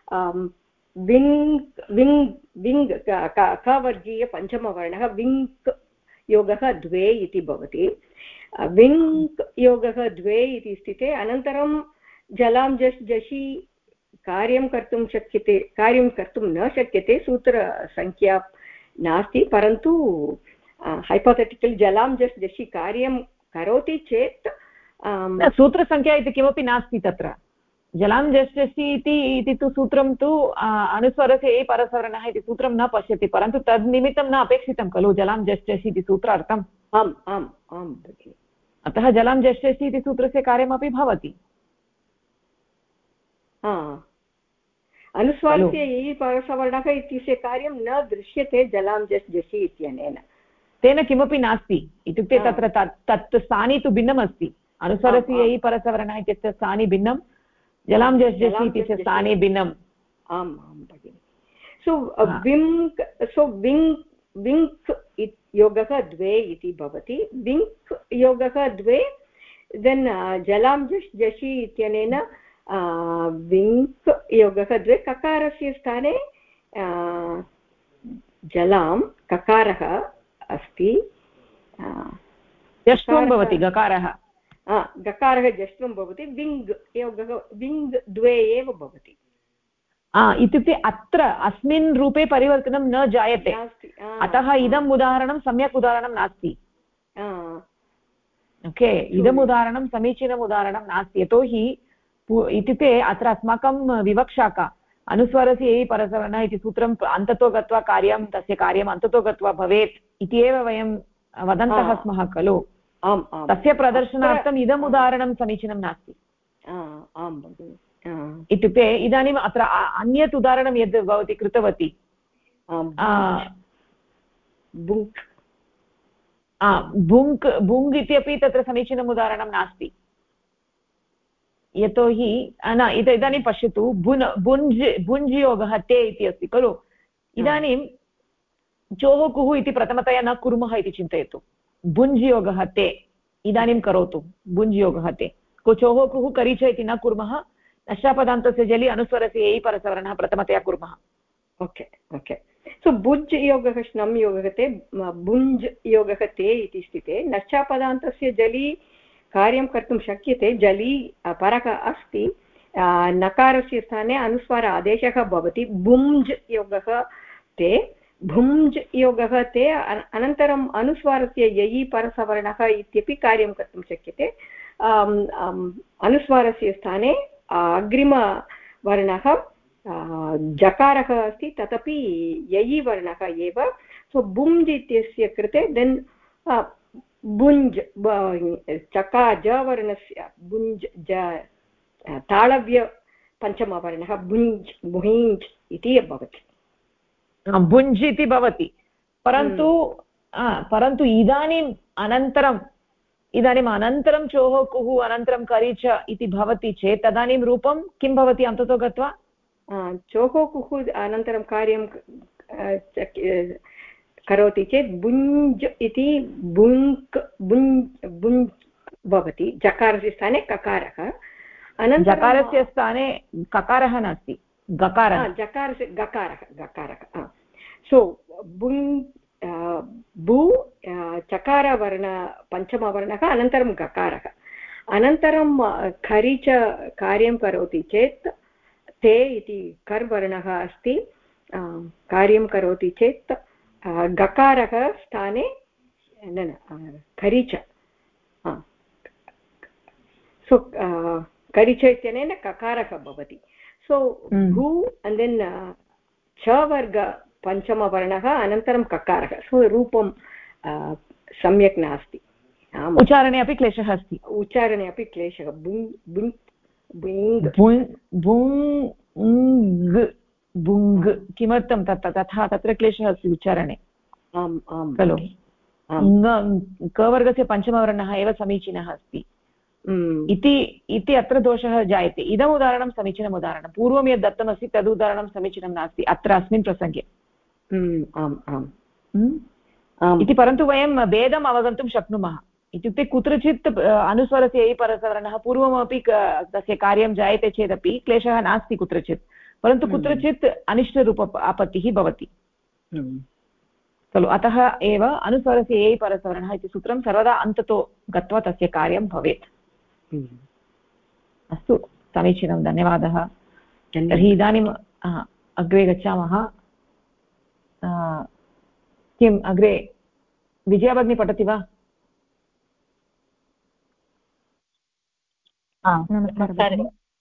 विङ् कवर्गीय पञ्चमवर्णः विङ्क् योगः द्वे इति भवति विङ्क् योगः द्वे इति स्थिते अनन्तरं जलां जषि कार्यं कर्तुं न शक्यते सूत्रसङ्ख्या नास्ति परन्तु हैपोथेटिकल् जलां जषि कार्यं करोति चेत् सूत्रसङ्ख्या इति किमपि नास्ति तत्र जलां जषि इति तु सूत्रं तु अनुस्वरस्य परसवर्णः इति सूत्रं न पश्यति परन्तु तद् निमित्तं न अपेक्षितं खलु जलां जषि इति सूत्रार्थम् आम् आम् आम् भगिनि अतः जलां जषि इति सूत्रस्य कार्यमपि भवति अनुस्वारस्य ययि परसवर्णः इत्यस्य कार्यं न दृश्यते जलां जषि इत्यनेन तेन किमपि नास्ति इत्युक्ते तत्र तत् स्थानी तु भिन्नमस्ति अनुस्वरस्य ययि परसवर्णः इत्यस्य स्थानी भिन्नं जलां जषि इत्यस्य स्थाने भिन्नम् आम् आं भगिनि सो विङ्क् योगः द्वे इति भवति विङ्क् योगः द्वे देन् जलां जषि इत्यनेन विङ्क् योगः द्वे ककारस्य स्थाने जलां ककारः अस्ति जष्ट्वं भवति गकारः गकारः जष्ट्वं भवति विङ् योगः विङ् द्वे एव भवति इत्युक्ते अत्र अस्मिन् रूपे परिवर्तनं न जायते अतः इदम् उदाहरणं सम्यक् उदाहरणं नास्ति ओके इदम् उदाहरणं समीचीनम् उदाहरणं नास्ति यतोहि इत्युक्ते अत्र अस्माकं विवक्षा का अनुस्वारस्य ययि परसवर्णः इति सूत्रम् अन्ततो गत्वा तस्य कार्यम् अन्ततो गत्वा भवेत् इति एव वयं वदन्तः स्मः खलु तस्य प्रदर्शनार्थम् इदम् उदाहरणं समीचीनं नास्ति आम् भगिनि इत्युक्ते इदानीम् अत्र अन्यत् उदाहरणं यद् भवती कृतवती भुङ् इत्यपि तत्र समीचीनम् उदाहरणं नास्ति यतोहि न इदानीं पश्यतु भुञ्ज् योगः ते इति अस्ति खलु इदानीं चोः कुः इति प्रथमतया न कुर्मः इति चिन्तयतु भुञ्ज् योगः ते इदानीं करोतु भुञ्ज् योगः ते चोः कुः करि च इति न कुर्मः नष्टापदान्तस्य जलि अनुस्वरस्य ययि परसवर्णः प्रथमतया कुर्मः ओके ओके सो भुज् योगः श्नम् योगः ते भुञ्ज् योगः ते इति स्थिते नष्टापदान्तस्य जलि कार्यं कर्तुं शक्यते जलि परः अस्ति नकारस्य स्थाने अनुस्वार आदेशः भवति भुञ्ज् योगः ते भुञ्ज् योगः ते अनन्तरम् अनुस्वारस्य ययि परसवर्णः इत्यपि कार्यं कर्तुं शक्यते अनुस्वारस्य स्थाने अग्रिमवर्णः जकारः अस्ति तदपि ययि वर्णः एव सो भुञ्ज् इत्यस्य कृते देन् भुञ्ज् जवर्णस्य भुञ्ज् ताळव्य पञ्चमवर्णः भुञ्ज् भुञ्ज् इति भवति भुञ्ज् इति भवति परन्तु इदानीम् अनन्तरं चोः कुः अनन्तरं करि च इति भवति चेत् तदानीं रूपं किं भवति अन्ततो गत्वा चोः कुः अनन्तरं कार्यं करोति चेत् बुञ्ज् इति बुङ्क् बुञ् बुञ् भवति जकारस्य स्थाने ककारः अनन्तरं जकारस्य स्थाने ककारः नास्ति गकारः जकारस्य गकारः सो बुङ् भू चकारवर्ण पञ्चमवर्णः अनन्तरं गकारः अनन्तरं खरि च कार्यं करोति चेत् ते इति कर्वर्णः अस्ति कार्यं करोति चेत् गकारः स्थाने न खरि च सो करिच इत्यनेन ककारः भवति सो भू and then च वर्ग पञ्चमवर्णः अनन्तरं ककारः सो रूपं सम्यक् नास्ति उच्चारणे अपि क्लेशः अस्ति उच्चारणे अपि क्लेशः बुङ् बुङ् किमर्थं तथा तत्र क्लेशः अस्ति उच्चारणे आम् आम् खलु कवर्गस्य पञ्चमवर्णः एव समीचीनः अस्ति इति अत्र दोषः जायते इदम् उदाहरणं समीचीनम् उदाहरणं पूर्वं यद् दत्तमस्ति तद् उदाहरणं समीचीनं नास्ति अत्र अस्मिन् प्रसङ्गे आम् आम् इति परन्तु वयं भेदम् अवगन्तुं शक्नुमः इत्युक्ते कुत्रचित् अनुस्वरस्य ऐ परसवर्णः पूर्वमपि तस्य कार्यं जायते चेदपि क्लेशः नास्ति कुत्रचित् परन्तु कुत्रचित् अनिष्टरूप आपत्तिः भवति खलु अतः एव अनुस्वरस्य ऐ परसवर्णः इति सूत्रं सर्वदा अन्ततो गत्वा तस्य कार्यं भवेत् अस्तु समीचीनं धन्यवादः तर्हि इदानीम् अग्रे गच्छामः किम् अग्रे विजया भगिनी पठति वा नमस्कारः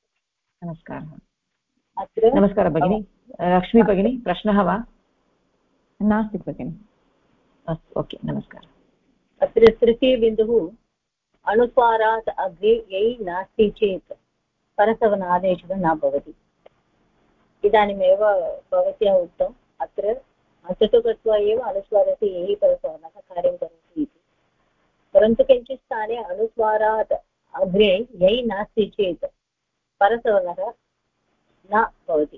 नमस्कारः भगिनी लक्ष्मी भगिनी प्रश्नः वा नास्ति भगिनि अस्तु ओके नमस्कारः अत्र तृतीयबिन्दुः अनुस्वारात् अग्रे यै नास्ति चेत् परसवनादेशः न भवति इदानीमेव भवत्या उक्तम् अत्र अन्ततो गत्वा एव अनुस्वारस्य यै परसवर्णः कार्यं करोति इति परन्तु किञ्चित् स्थाने अनुस्वारात् अग्रे यै नास्ति चेत् परसवर्णः न भवति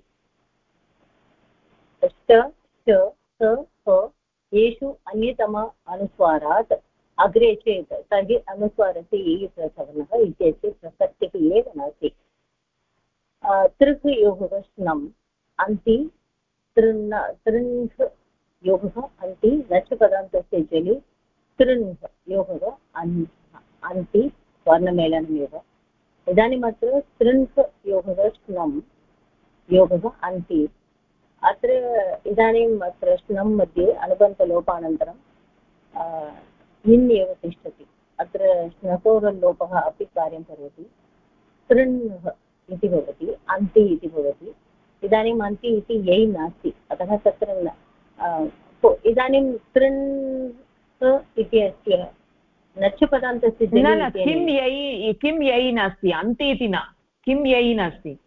येषु अन्यतम अनुस्वारात् अग्रे चेत् तर्हि अनुस्वारस्य यै परसवर्णः इत्यस्य प्रसक्तिः एव नास्ति तृक् योगः स्नम् अन्ति तृङ्घ योगः अन्ति नच् पदान्तस्य जलि तृङ्घ योगः अन्ति वर्णमेलनमेव इदानीम् अत्र तृङ्घ योगः स्नम् योगः अन्ति अत्र इदानीम् अत्र स्नम् मध्ये अनुबन्धलोपानन्तरं इन् एव तिष्ठति अत्र स्नसोरल्लोपः अपि कार्यं करोति तृङ्घ इति भवति अन्ति इति भवति इदानीम् अन्ति इति यै नास्ति अतः तत्र इदानीं तृङ्घ इति अस्य नच् पदान्तस्य किं यै नास्ति अन्ति इति न किं यै नास्ति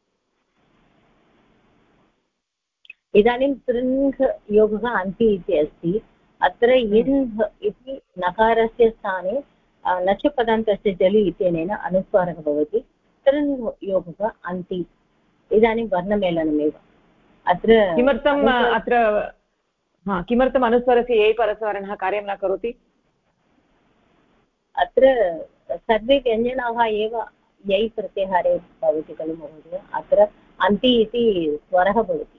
इदानीं तृङ्घ योगः अन्ति इति अस्ति अत्र इन् इति नकारस्य स्थाने नच् पदान्तस्य जलि इत्यनेन अनुस्वारः भवति तृङ् योगः अन्ति इदानीं वर्णमेलनमेव अत्र किमर्थम् अनुस्वरस्य यै परसवर्णः कार्यं न करोति अत्र सर्वे व्यञ्जनाः एव यै प्रत्याहारे भवति खलु महोदय अत्र अन्ति इति स्वरः भवति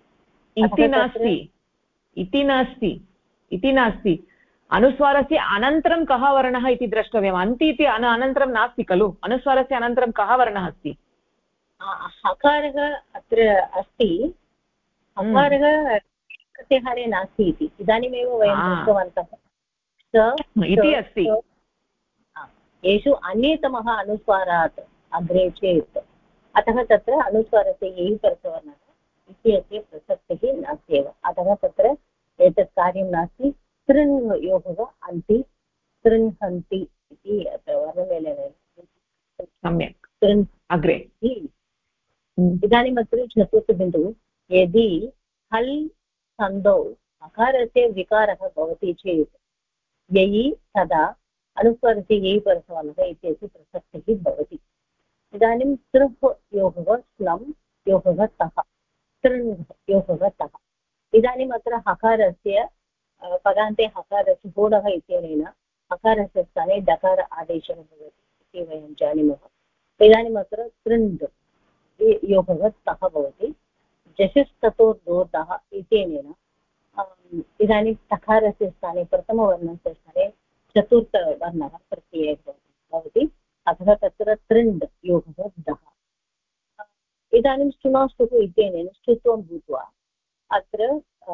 इति नास्ति अनुस्वारस्य अनन्तरं कः वर्णः इति द्रष्टव्यम् अन्ति इति अनन्तरं नास्ति खलु अनुस्वारस्य अनन्तरं कः वर्णः अस्ति हकारः अत्र अस्ति हकारः प्रत्याहारे नास्ति इति इदानीमेव वयं दृष्टवन्तः इति अस्ति येषु अन्यतमः अनुस्वारात् अग्रे चेत् अतः तत्र अनुस्वारस्य यै परसवर्णः इत्यस्य प्रसक्तिः नास्त्येव अतः तत्र एतत् कार्यं नास्ति तृङ् योगः अन्ति तृङ्हन्ति इति अत्र वर्णमेलनेन सम्यक् तृङ् अग्रे इदानीम् अत्र चतुर्थबिन्दुः यदि हल् सन्धौ अकारस्य विकारः भवति चेत् यै तदा अनुस्वारस्य यै परसवर्णः इत्यस्य प्रसक्तिः भवति इदानीं तृह् योगः स्लम् योगः तः तृन् योगः तः। इदानीम् अत्र हकारस्य पदान्ते हकारस्य होडः इत्यनेन हकारस्य स्थाने डकार आदेशः भवति इति वयं जानीमः। इदानीम् अत्र तृण् योगः तः भवति। जशस्ततोर्दोर्दः इत्यनेन इदानीं तकारस्य स्थाने प्रथमवर्णस्य स्थाने चतुर्थवर्णः प्रत्ययः भवति, अतः तत्र तृण् योगः दः। इदानीं ष्टुनाष्टुः इत्यनेन ष्टुत्वं भूत्वा अत्र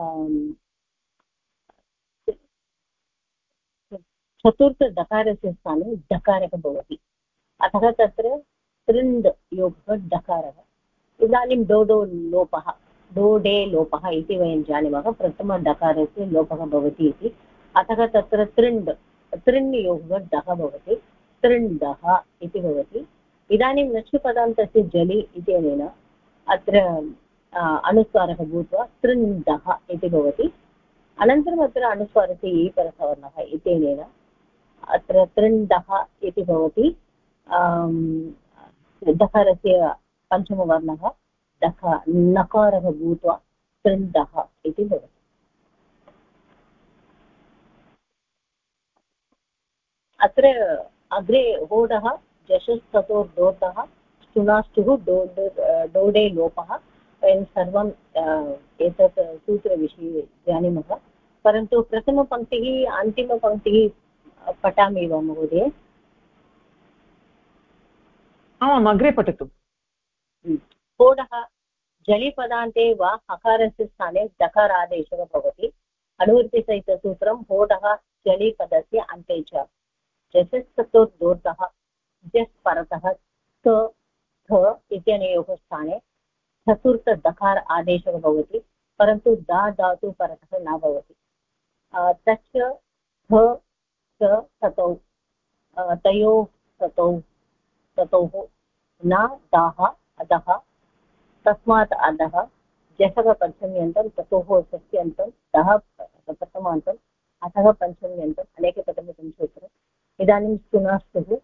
चतुर्थदकारस्य स्थाने डकारः भवति, अतः तत्र तृण् योगः डकारः। इदानीं डोडो लोपः, डोडे लोपः इति वयं जानीमः, प्रथमडकारस्य लोपः भवति इति, अतः तत्र तृण् योगः डः भवति, तृण्डः इति भवति। इदानीं नष्टपदान्तस्य जलि इत्यनेन अत्र अनुस्वारः भूत्वा तृण्डः इति भवति। अनन्तरम् अत्र अनुस्वारस्य ई परसवर्णः इत्यनेन अत्र तृण्डः इति भवति। दकारस्य पञ्चमवर्णः नकारः भूत्वा तृण्डः इति भवति। अत्र अग्रे होडः जशस्ततोर्दोर्दः ष्टुनाष्टुः डोडे लोपः, वयं सर्वम् एतत् सूत्रविषये जानीमः, परन्तु प्रथमपङ्क्तिः अन्तिमपङ्क्तिः पठामि वा महोदय? आमाम्, अग्रे पठतु। होडः जलिपदान्ते वा हकारस्य स्थाने डकारादेशः भवति। अनुवृत्तिसहितसूत्रं होडः जलिपदस्य अन्ते च जशस्ततोर्दोर्दः जस् परतः थ इत्यनयोः स्थाने चतुर्थदकार आदेशः भवति, परन्तु दा धातु परतः न भवति। तच्च थ च ततौ तयोः ततोः न दाः अधः, तस्मात् अधः जसः पञ्चम्यन्तं ततोः षष्ट्यन्तं दः प्रथमान्तम् अतः पञ्चम्यन्तम् अनेकपदमिदं सूत्रम्। इदानीं ष्टुनाष्टुः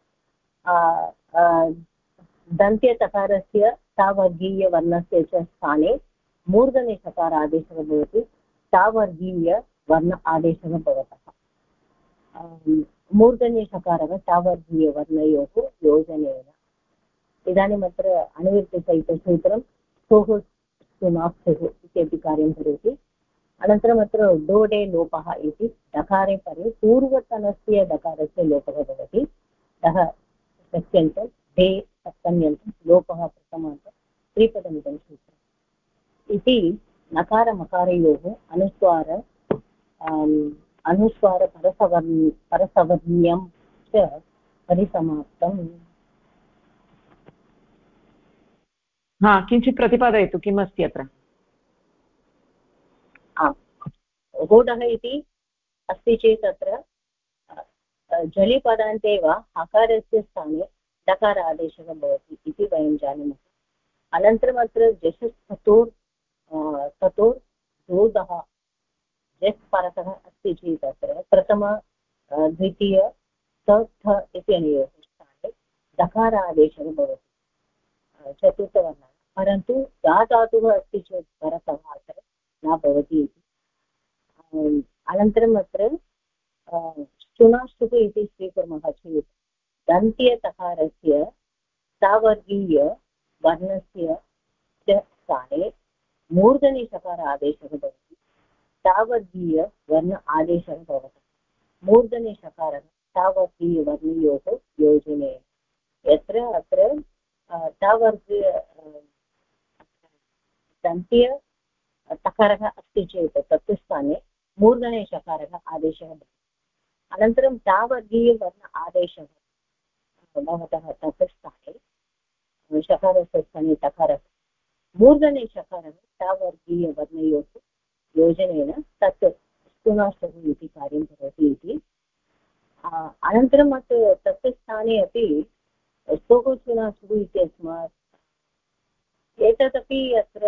दन्त्यतकारस्य तावर्गीयवर्णस्य च स्थाने मूर्धन्यषकार आदेशः भवति, तावर्गीयवर्ण आदेशः भवतः। मूर्धन्यषकारः तावर्गीयवर्णयोः योजनेन। इदानीम् अत्र अनुवृत्तिसहितसूत्रं स्तोः ष्टुनाष्टुः इत्यपि कार्यं करोति। अनन्तरम् अत्र डोडे लोपः इति डकारे परे पूर्वतनस्य डकारस्य लोपः भवति, डः षष्ट्यन्तं डे सप्तम्यन्तं लोपः प्रथमान्तं त्रिपदमिदं सूत्रम् इति नकारमकारयोः परसवर्ण्यं च परिसमाप्तम्। किञ्चित् प्रतिपादयतु, किम् अस्ति अत्र? होडः इति अस्ति चेत् अत्र जलिपदान्ते वा हकारस्य स्थाने डकार आदेशः भवति इति वयं जानीमः। अनन्तरम् अत्र जशस्ततोर् दोदः जस् परतः अस्ति चेत् अत्र प्रथम द्वितीय थ इत्यनयोः स्थाने डकार आदेशः भवति चतुर्थवर्णः, परन्तु दा धातुः अस्ति चेत् परतः अत्र न भवति इति। अनन्तरम् अत्र ष्टुनाष्टुः इति स्वीकुर्मः चेत् दन्त्यतकारस्य सावर्गीयवर्णस्य च स्थाने मूर्धन्यषकार आदेशः भवति, सावर्गीयवर्ण आदेशः भवति। मूर्धन्यषकारः सावर्गीयवर्णयोः योजनेन। यत्र अत्र सावर्गीय दन्त्य तकारः अस्ति चेत् तत् स्थाने मूर्धन्यषकारः आदेशः भवति। अनन्तरं तावर्गीयवर्ण आदेशः भवतः तत् स्थाने षकारस्य स्थाने तकारः, मूर्धन्यषकारः तावर्गीयवर्णयोः योजनेन तत् ष्टुनाष्टुः इति कार्यं करोति इति। अनन्तरम् अत्र तस्य स्थाने अपि स्तोः ष्टुनाष्टुः इत्यस्मात् एतदपि अत्र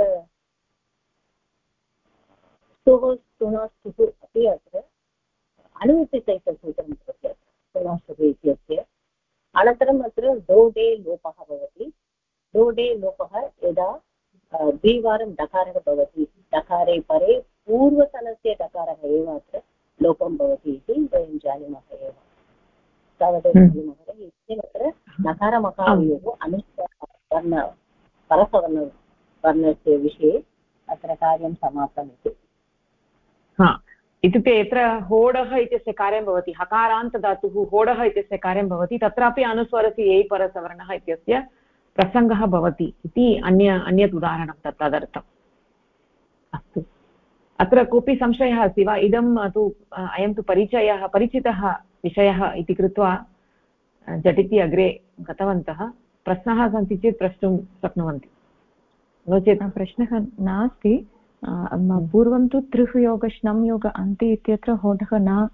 स्तोः ष्टुनाष्टुः अपि अत्र अनुवृत्तिसहितसूत्रं भवति ष्टुनाष्टुः इत्यस्य। अनन्तरम् अत्र डोडे लोपः भवति। डोडे लोपः यदा द्विवारं डकारः भवति डकारे परे पूर्वतनस्य डकारः एव अत्र लोपं भवति इति वयं जानीमः एव तावदेव खलु महोदय इत्यत्र नकारमकारयोः अनुस्वरवर्ण परसवर्णस्य विषये अत्र कार्यं समाप्तम् इति इत्युक्ते यत्र होडः इत्यस्य कार्यं भवति हकारान्तधातुः होडः इत्यस्य कार्यं भवति तत्रापि अनुस्वरस्य एय् परसवर्णः इत्यस्य प्रसङ्गः भवति इति अन्यत् उदाहरणं तदर्थम् अस्तु अत्र कोऽपि संशयः अस्ति वा इदं तु अयं तु परिचितः विषयः इति कृत्वा झटिति अग्रे गतवन्तः प्रश्नाः सन्ति चेत् प्रष्टुं शक्नुवन्ति नो चेत् प्रश्नः नास्ति पूर्वं तु त्रिः योग श्नं योग अन्ते इत्यत्र होडः न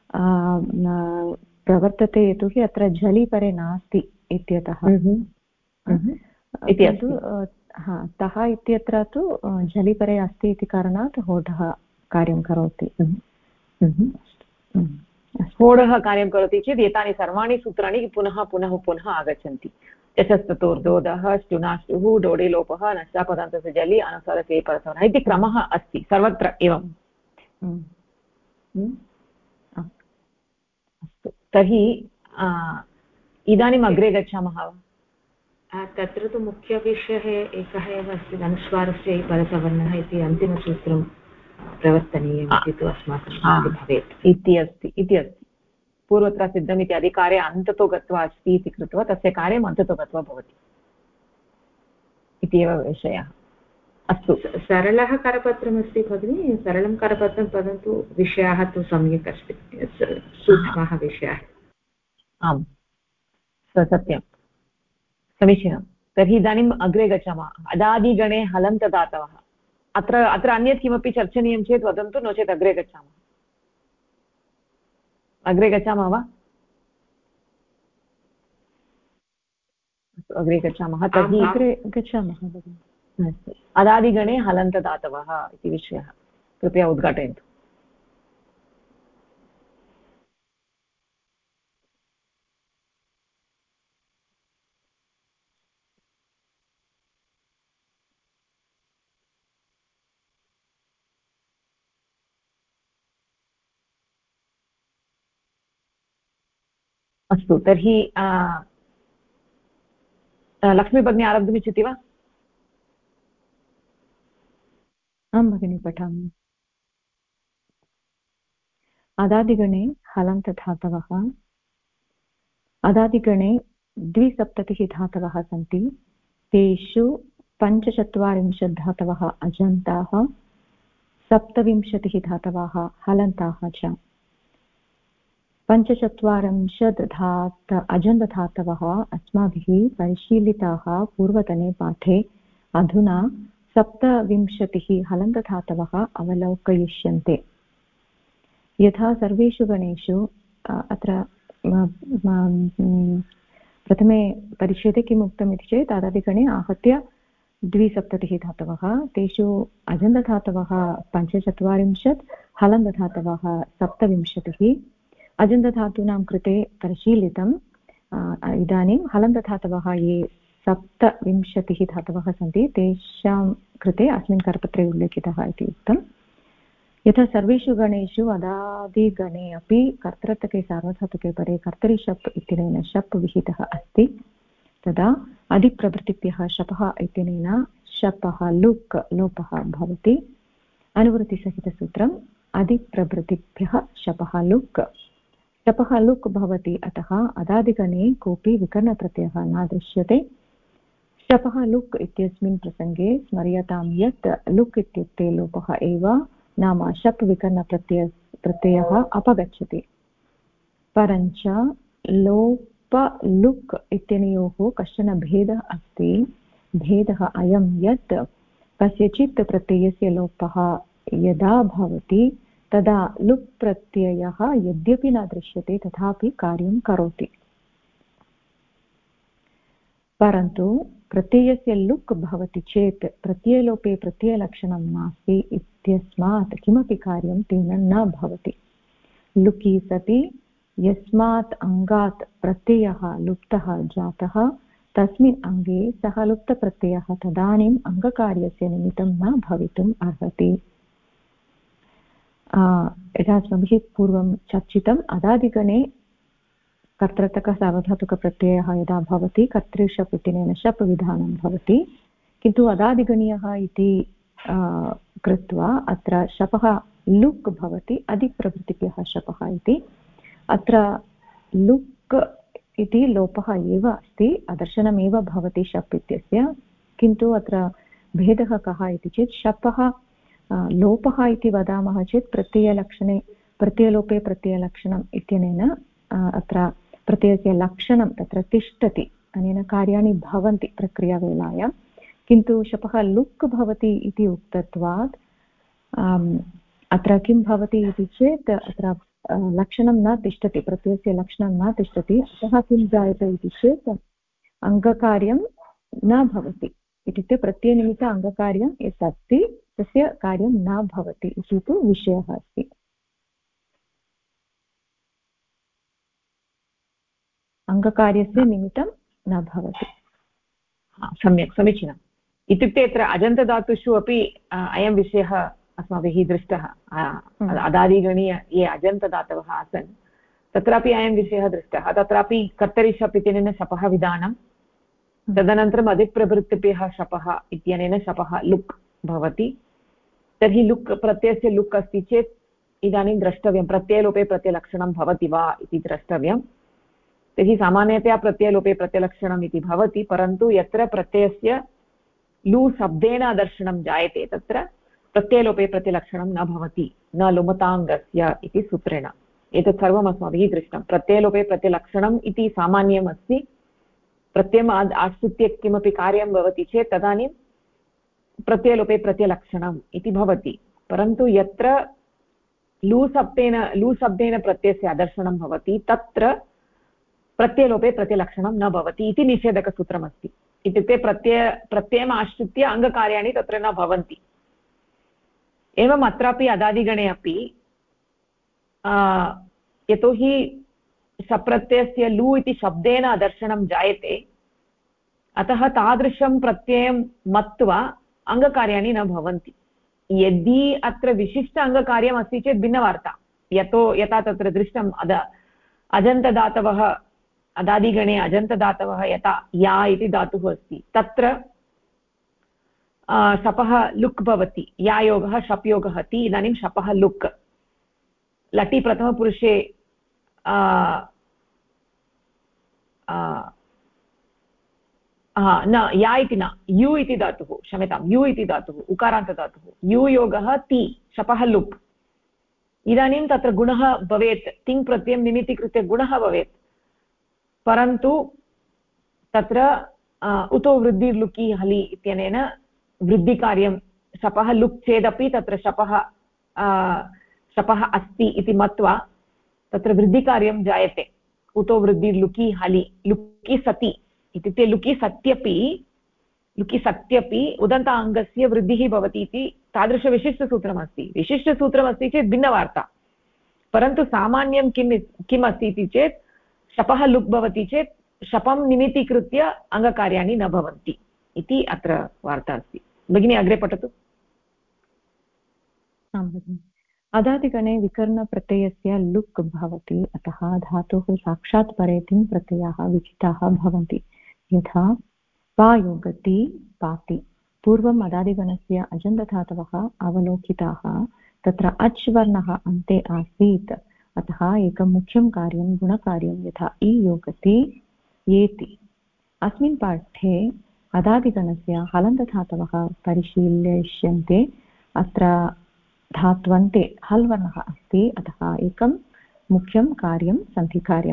प्रवर्तते यतोहि अत्र झलि परे नास्ति इत्यतः तः इत्यत्र तु झलि परे अस्ति इति कारणात् होडः कार्यं करोति होडः कार्यं करोति चेत् एतानि सर्वाणि सूत्राणि पुनः पुनः पुनः आगच्छन्ति चषस्ततोर्दोदः श्टुनाष्टुः डोडिलोपः नष्टापदान्तस्य जलि अनुस्वारस्य परसवर्णः इति क्रमः अस्ति सर्वत्र एवम् अस्तु तर्हि इदानीम् अग्रे गच्छामः वा तत्र तु मुख्यविषयः एकः एव अस्ति अनुस्वारस्य परसवर्णः इति अन्तिमसूत्रं प्रवर्तनीयम् इति तु अस्माकं भवेत् इति अस्ति पूर्वत्र सिद्धम् इति अधिकारे अन्ततो गत्वा अस्ति इति कृत्वा तस्य कार्यम् अन्ततो गत्वा भवति इति एव विषयः अस्तु सरलः करपत्रमस्ति भगिनि सरलं करपत्रं परन्तु विषयाः तु सम्यक् अस्ति सूक्ष्मः विषयः आम् सत्यं समीचीनं तर्हि इदानीम् अग्रे गच्छामः अदादिगणे हलन्तदातवः अत्र अन्यत् किमपि चर्चनीयं चेत् वदन्तु नो चेत् अग्रे गच्छामः अग्रे गच्छामः वा अग्रे गच्छामः तर्हि अग्रे गच्छामः अदादिगणे हलन्तदातवः इति विषयः कृपया उद्घाटयन्तु अस्तु तर्हि लक्ष्मीभगिनी आरब्धुमिच्छति वा आं भगिनि पठामि अदादिगणे हलन्तधातवः अदादिगणे 270 धातवः सन्ति तेषु 45 धातवः अजन्ताः 27 धातवः हलन्ताः च 45 अजन्तधातवः अस्माभिः परिशीलिताः पूर्वतने पाठे अधुना 27 हलन्तधातवः अवलोकयिष्यन्ते यथा सर्वेषु गणेषु अत्र प्रथमे परिच्छेदे किम् उक्तम् इति चेत् अदादिगणे आहत्य 270 धातवः तेषु अजन्तधातवः 45 हलन्तधातवः 27 अजन्तधातूनां कृते परिशीलितम् इदानीं हलन्तधातवः ये 27 धातवः सन्ति तेषां कृते अस्मिन् करपत्रे उल्लेखितः इति उक्तम् यथा सर्वेषु गणेषु अदादिगणे अपि कर्तृत्तके सार्वधातुके परे कर्तरि शप् इत्यनेन शप् विहितः अस्ति तदा अधिप्रभृतिभ्यः शपः इत्यनेन शपः लुक् लोपः भवति अनुवृत्तिसहितसूत्रम् अधिप्रभृतिभ्यः शपः लुक् शपः लुक् भवति अतः अदादिगणे कोऽपि विकरणप्रत्ययः न दृश्यते शपः लुक् इत्यस्मिन् प्रसङ्गे स्मर्यतां यत् लुक् इत्युक्ते लोपः एव नाम शप् विकरणप्रत्ययः अपगच्छति परञ्च लोप लुक् इत्यनयोः कश्चन भेदः अस्ति भेदः अयं यत् कस्यचित् प्रत्ययस्य लोपः यदा भवति तदा लुक् प्रत्ययः यद्यपि न दृश्यते तथापि कार्यं करोति परन्तु प्रत्ययस्य लुक् भवति चेत् प्रत्ययलोपे प्रत्ययलक्षणं नास्ति इत्यस्मात् किमपि कार्यं तेन न भवति लुकि सति यस्मात् अङ्गात् प्रत्ययः लुप्तः जातः तस्मिन् अङ्गे सः लुप्तप्रत्ययः तदानीम् अङ्गकार्यस्य निमित्तं न भवितुम् अर्हति। यथा अस्माभिः पूर्वं चर्चितम् अदादिगणे कर्तृतकसार्वधातुकप्रत्ययः यदा भवति कर्तृशप् इत्यनेन शप् विधानं भवति, किन्तु अदादिगणीयः इति कृत्वा अत्र शपः लुक् भवति, अधिप्रभृतिभ्यः शपः इति। अत्र लुक् इति लोपः एव अस्ति, अदर्शनमेव भवति शप् इत्यस्य, किन्तु अत्र भेदः कः इति चेत् शपः लोपः इति वदामः चेत् प्रत्ययलक्षणे प्रत्ययलोपे प्रत्ययलक्षणम् इत्यनेन अत्र प्रत्ययस्य लक्षणं तत्र तिष्ठति, अनेन कार्याणि भवन्ति प्रक्रियावेलायां, किन्तु शपः लुक् भवति इति उक्तत्वात् अत्र किं भवति इति चेत् अत्र लक्षणं न तिष्ठति, प्रत्ययस्य लक्षणं न तिष्ठति। अतः किं जायते इति चेत् अङ्गकार्यं न भवति, इत्युक्ते प्रत्ययनिमित्त अङ्गकार्यं यत् अस्ति तस्य कार्यं न भवति इति तु विषयः अस्ति। अङ्गकार्यस्य निमित्तं न भवति। सम्यक्, समीचीनम्। इत्युक्ते अत्र अजन्तधातुषु अपि अयं विषयः अस्माभिः दृष्टः। अदादिगणीय ये अजन्तधातवः आसन् तत्रापि अयं विषयः दृष्टः। तत्रापि कर्तरि शप् इत्यनेन शपः विधानं, तदनन्तरम् अधिप्रभृतिभ्यः शपः इत्यनेन शपः लुक् भवति। तर्हि लुक् प्रत्ययस्य लुक् अस्ति चेत् इदानीं द्रष्टव्यं प्रत्ययलोपे प्रत्ययलक्षणं भवति वा इति द्रष्टव्यं। तर्हि सामान्यतया प्रत्ययलोपे प्रत्ययलक्षणम् इति भवति, परन्तु यत्र प्रत्ययस्य लु शब्देन दर्शनं जायते तत्र प्रत्ययलोपे प्रत्ययलक्षणं न भवति, न लुमताङ्गस्य इति सूत्रेण। एतत् सर्वम् अस्माभिः दृष्टं। प्रत्ययलोपे प्रत्ययलक्षणम् इति सामान्यम् अस्ति, प्रत्ययम् आश्रित्य किमपि कार्यं भवति चेत् तदानीं प्रत्ययलोपे प्रत्ययलक्षणम् इति भवति। परन्तु यत्र लु शब्देन प्रत्ययस्य अदर्शनं भवति तत्र प्रत्ययलोपे प्रत्ययलक्षणं न भवति इति निषेधकसूत्रमस्ति। इत्युक्ते प्रत्ययम् आश्रित्य अङ्गकार्याणि तत्र न भवन्ति। एवम् अत्रापि अदादिगणे अपि यतोहि सप्रत्ययस्य लु इति शब्देन दर्शनं जायते, अतः तादृशं प्रत्ययं मत्वा अङ्गकार्याणि न भवन्ति। यदि अत्र विशिष्ट अङ्गकार्यम् अस्ति चेत् भिन्नवार्ता। यथा तत्र दृष्टम् अजन्तदातवः, अदादिगणे अजन्तदातवः यथा या इति धातुः अस्ति तत्र शपः लुक् भवति, यायोगः शप्योगः इति। इदानीं शपः लुक् लटि प्रथमपुरुषे न या इति न, यु इति धातुः, क्षम्यतां, यु इति धातुः, उकारान्तधातुः, यु योगः ति, शपः लुक्। इदानीं तत्र गुणः भवेत्, तिङ् प्रत्ययं निमित्तीकृत्य गुणः भवेत्, परन्तु तत्र उतो वृद्धिर्लुकि हलि इत्यनेन वृद्धिकार्यं शपः लुक् चेदपि तत्र शपः अस्ति इति मत्वा तत्र वृद्धिकार्यं जायते। उतो वृद्धिर्लुकि हलि, लुकि सति इत्युक्ते लुकि सत्यपि उदन्ताङ्गस्य वृद्धिः भवति इति तादृशविशिष्टसूत्रमस्ति। विशिष्टसूत्रमस्ति चेत् भिन्नवार्ता। परन्तु सामान्यं किम् अस्ति इति चेत् शपः लुक् भवति चेत् शपं निमित्तीकृत्य अङ्गकार्याणि न भवन्ति इति अत्र वार्ता अस्ति। भगिनी अग्रे पठतु। आं भगिनि। अदादिगणे विकरणप्रत्ययस्य लुक् भवति, अतः धातुः साक्षात् परेतिं प्रत्ययाः विचिताः भवन्ति। यथा पायोगति पाति। पूर्वम् अदादिगणस्य अजन्तधातवः अवलोकिताः, तत्र अच् वर्णः अन्ते आसीत्, अतः एकं मुख्यं कार्यं गुणकार्यं यथा इ योगति येति। अस्मिन् पाठे अदादिगणस्य हलन्तधातवः परिशील्यन्ते। अत्र धात्वन्ते हल् वर्णः अस्ति, अतः एकं मुख्यं कार्यं सन्धिकार्यं।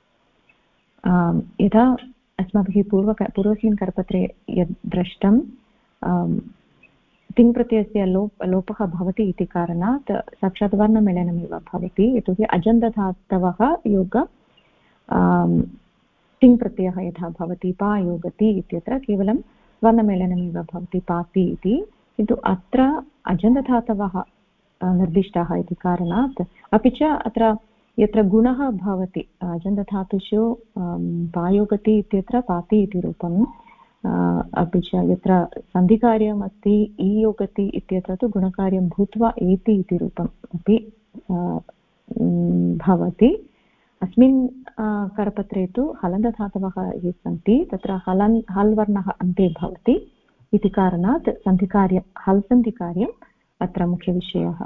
यथा अस्माभिः पूर्वस्मिन् करपत्रे यद् दृष्टं, तिङ्प्रत्ययस्य लोपः भवति इति कारणात् साक्षात् वर्णमेलनमेव भवति। यतोहि अजन्तधातवः योग तिङ्प्रत्ययः यथा भवति पा योगति इत्यत्र केवलं वर्णमेलनमेव भवति पाति इति, किन्तु अत्र अजन्तधातवः निर्दिष्टाः इति कारणात्, अपि च अत्र यत्र गुणः भवति अजन्तधातुषु पायोगति इत्यत्र पाति इति रूपम् अपि च यत्र सन्धिकार्यम् अस्ति ईयोगति इत्यत्र तु गुणकार्यं भूत्वा एति इति रूपम् अपि भवति। अस्मिन् करपत्रे तु हलन्तधातवः ये सन्ति तत्र हल् वर्णः अन्ते भवति इति कारणात् सन्धिकार्यं हल् सन्धिकार्यम् अत्र मुख्यविषयः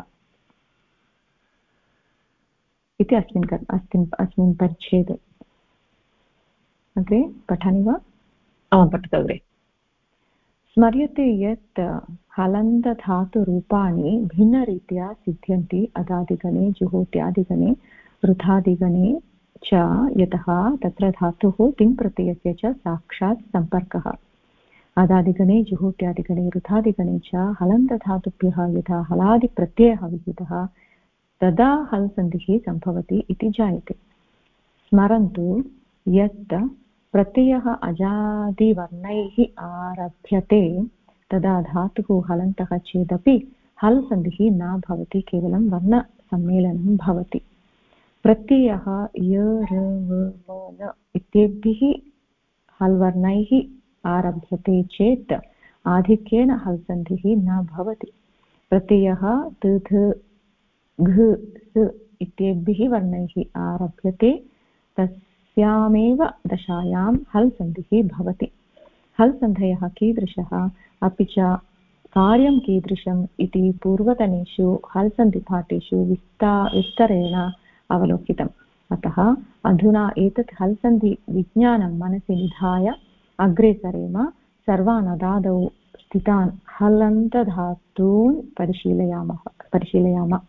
इति अस्मिन् परिच्छेदे। अग्रे पठामि वा? आम् पठतु अग्रे। स्मर्यते यत् हलन्तधातुरूपाणि भिन्नरीत्या सिद्ध्यन्ति अदादिगणे जुहोत्यादिगणे वृथादिगणे च यतः तत्र धातुः तिङ्प्रत्ययस्य च साक्षात् सम्पर्कः। अदादिगणे जुहोत्यादिगणे वृथादिगणे च हलन्तधातुभ्यः यथा हलादिप्रत्ययः विहितः तदा हल् सन्धिः सम्भवति इति जायते। स्मरन्तु यत् प्रत्ययः अजादिवर्णैः आरभ्यते तदा धातुः हलन्तः चेदपि हल् सन्धिः न भवति, केवलं वर्णसम्मेलनं भवति। प्रत्ययः य र व म न इत्येभिः हल् वर्णैः आरभ्यते चेत् आधिक्येन हल् सन्धिः न भवति। प्रत्ययः त थ घ स इत्येभिः वर्णैः आरभ्यते तस्यामेव दशायां हल् सन्धिः भवति। हल् सन्धयः कीदृशः अपि च कार्यं कीदृशम् इति पूर्वतनेषु हल् सन्धिपाठेषु विस्तरेण अवलोकितम्। अतः अधुना एतत् हल् सन्धि विज्ञानं मनसि निधाय अग्रे सरेम। सर्वान् अदादौ स्थितान् हलन्तधातून् परिशीलयाम।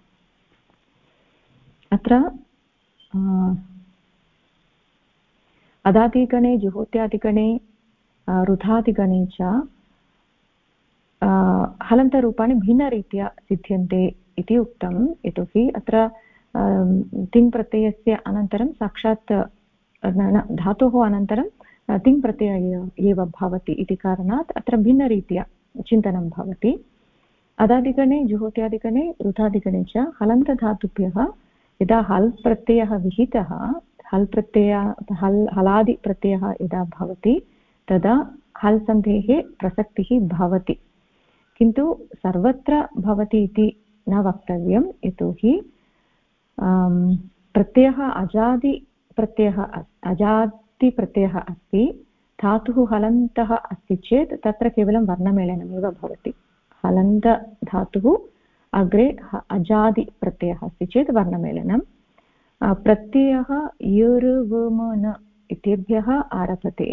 अत्र अदादिगणे जुहोत्यादिगणे रुधादिगणे च हलन्तरूपाणि भिन्नरीत्या सिद्ध्यन्ते इति उक्तम्। यतोहि अत्र तिङ्प्रत्ययस्य अनन्तरं साक्षात् धातोः अनन्तरं तिङ्प्रत्ययः एव भवति इति कारणात् अत्र भिन्नरीत्या चिन्तनं भवति। अदादिगणे जुहोत्यादिगणे रुधादिगणे च हलन्तधातुभ्यः यदा हल् प्रत्ययः विहितः हलादिप्रत्ययः यदा भवति तदा हल् सन्धेः प्रसक्तिः भवति, किन्तु सर्वत्र भवति इति न वक्तव्यं। यतोहि प्रत्ययः अजादिप्रत्ययः अस्ति, धातुः हलन्तः अस्ति चेत् तत्र केवलं वर्णमेलनमेव भवति। हलन्तधातुः अग्रे अजादिप्रत्ययः अस्ति चेत् वर्णमेलनं। प्रत्ययः य र व म न इत्येभ्यः आरभते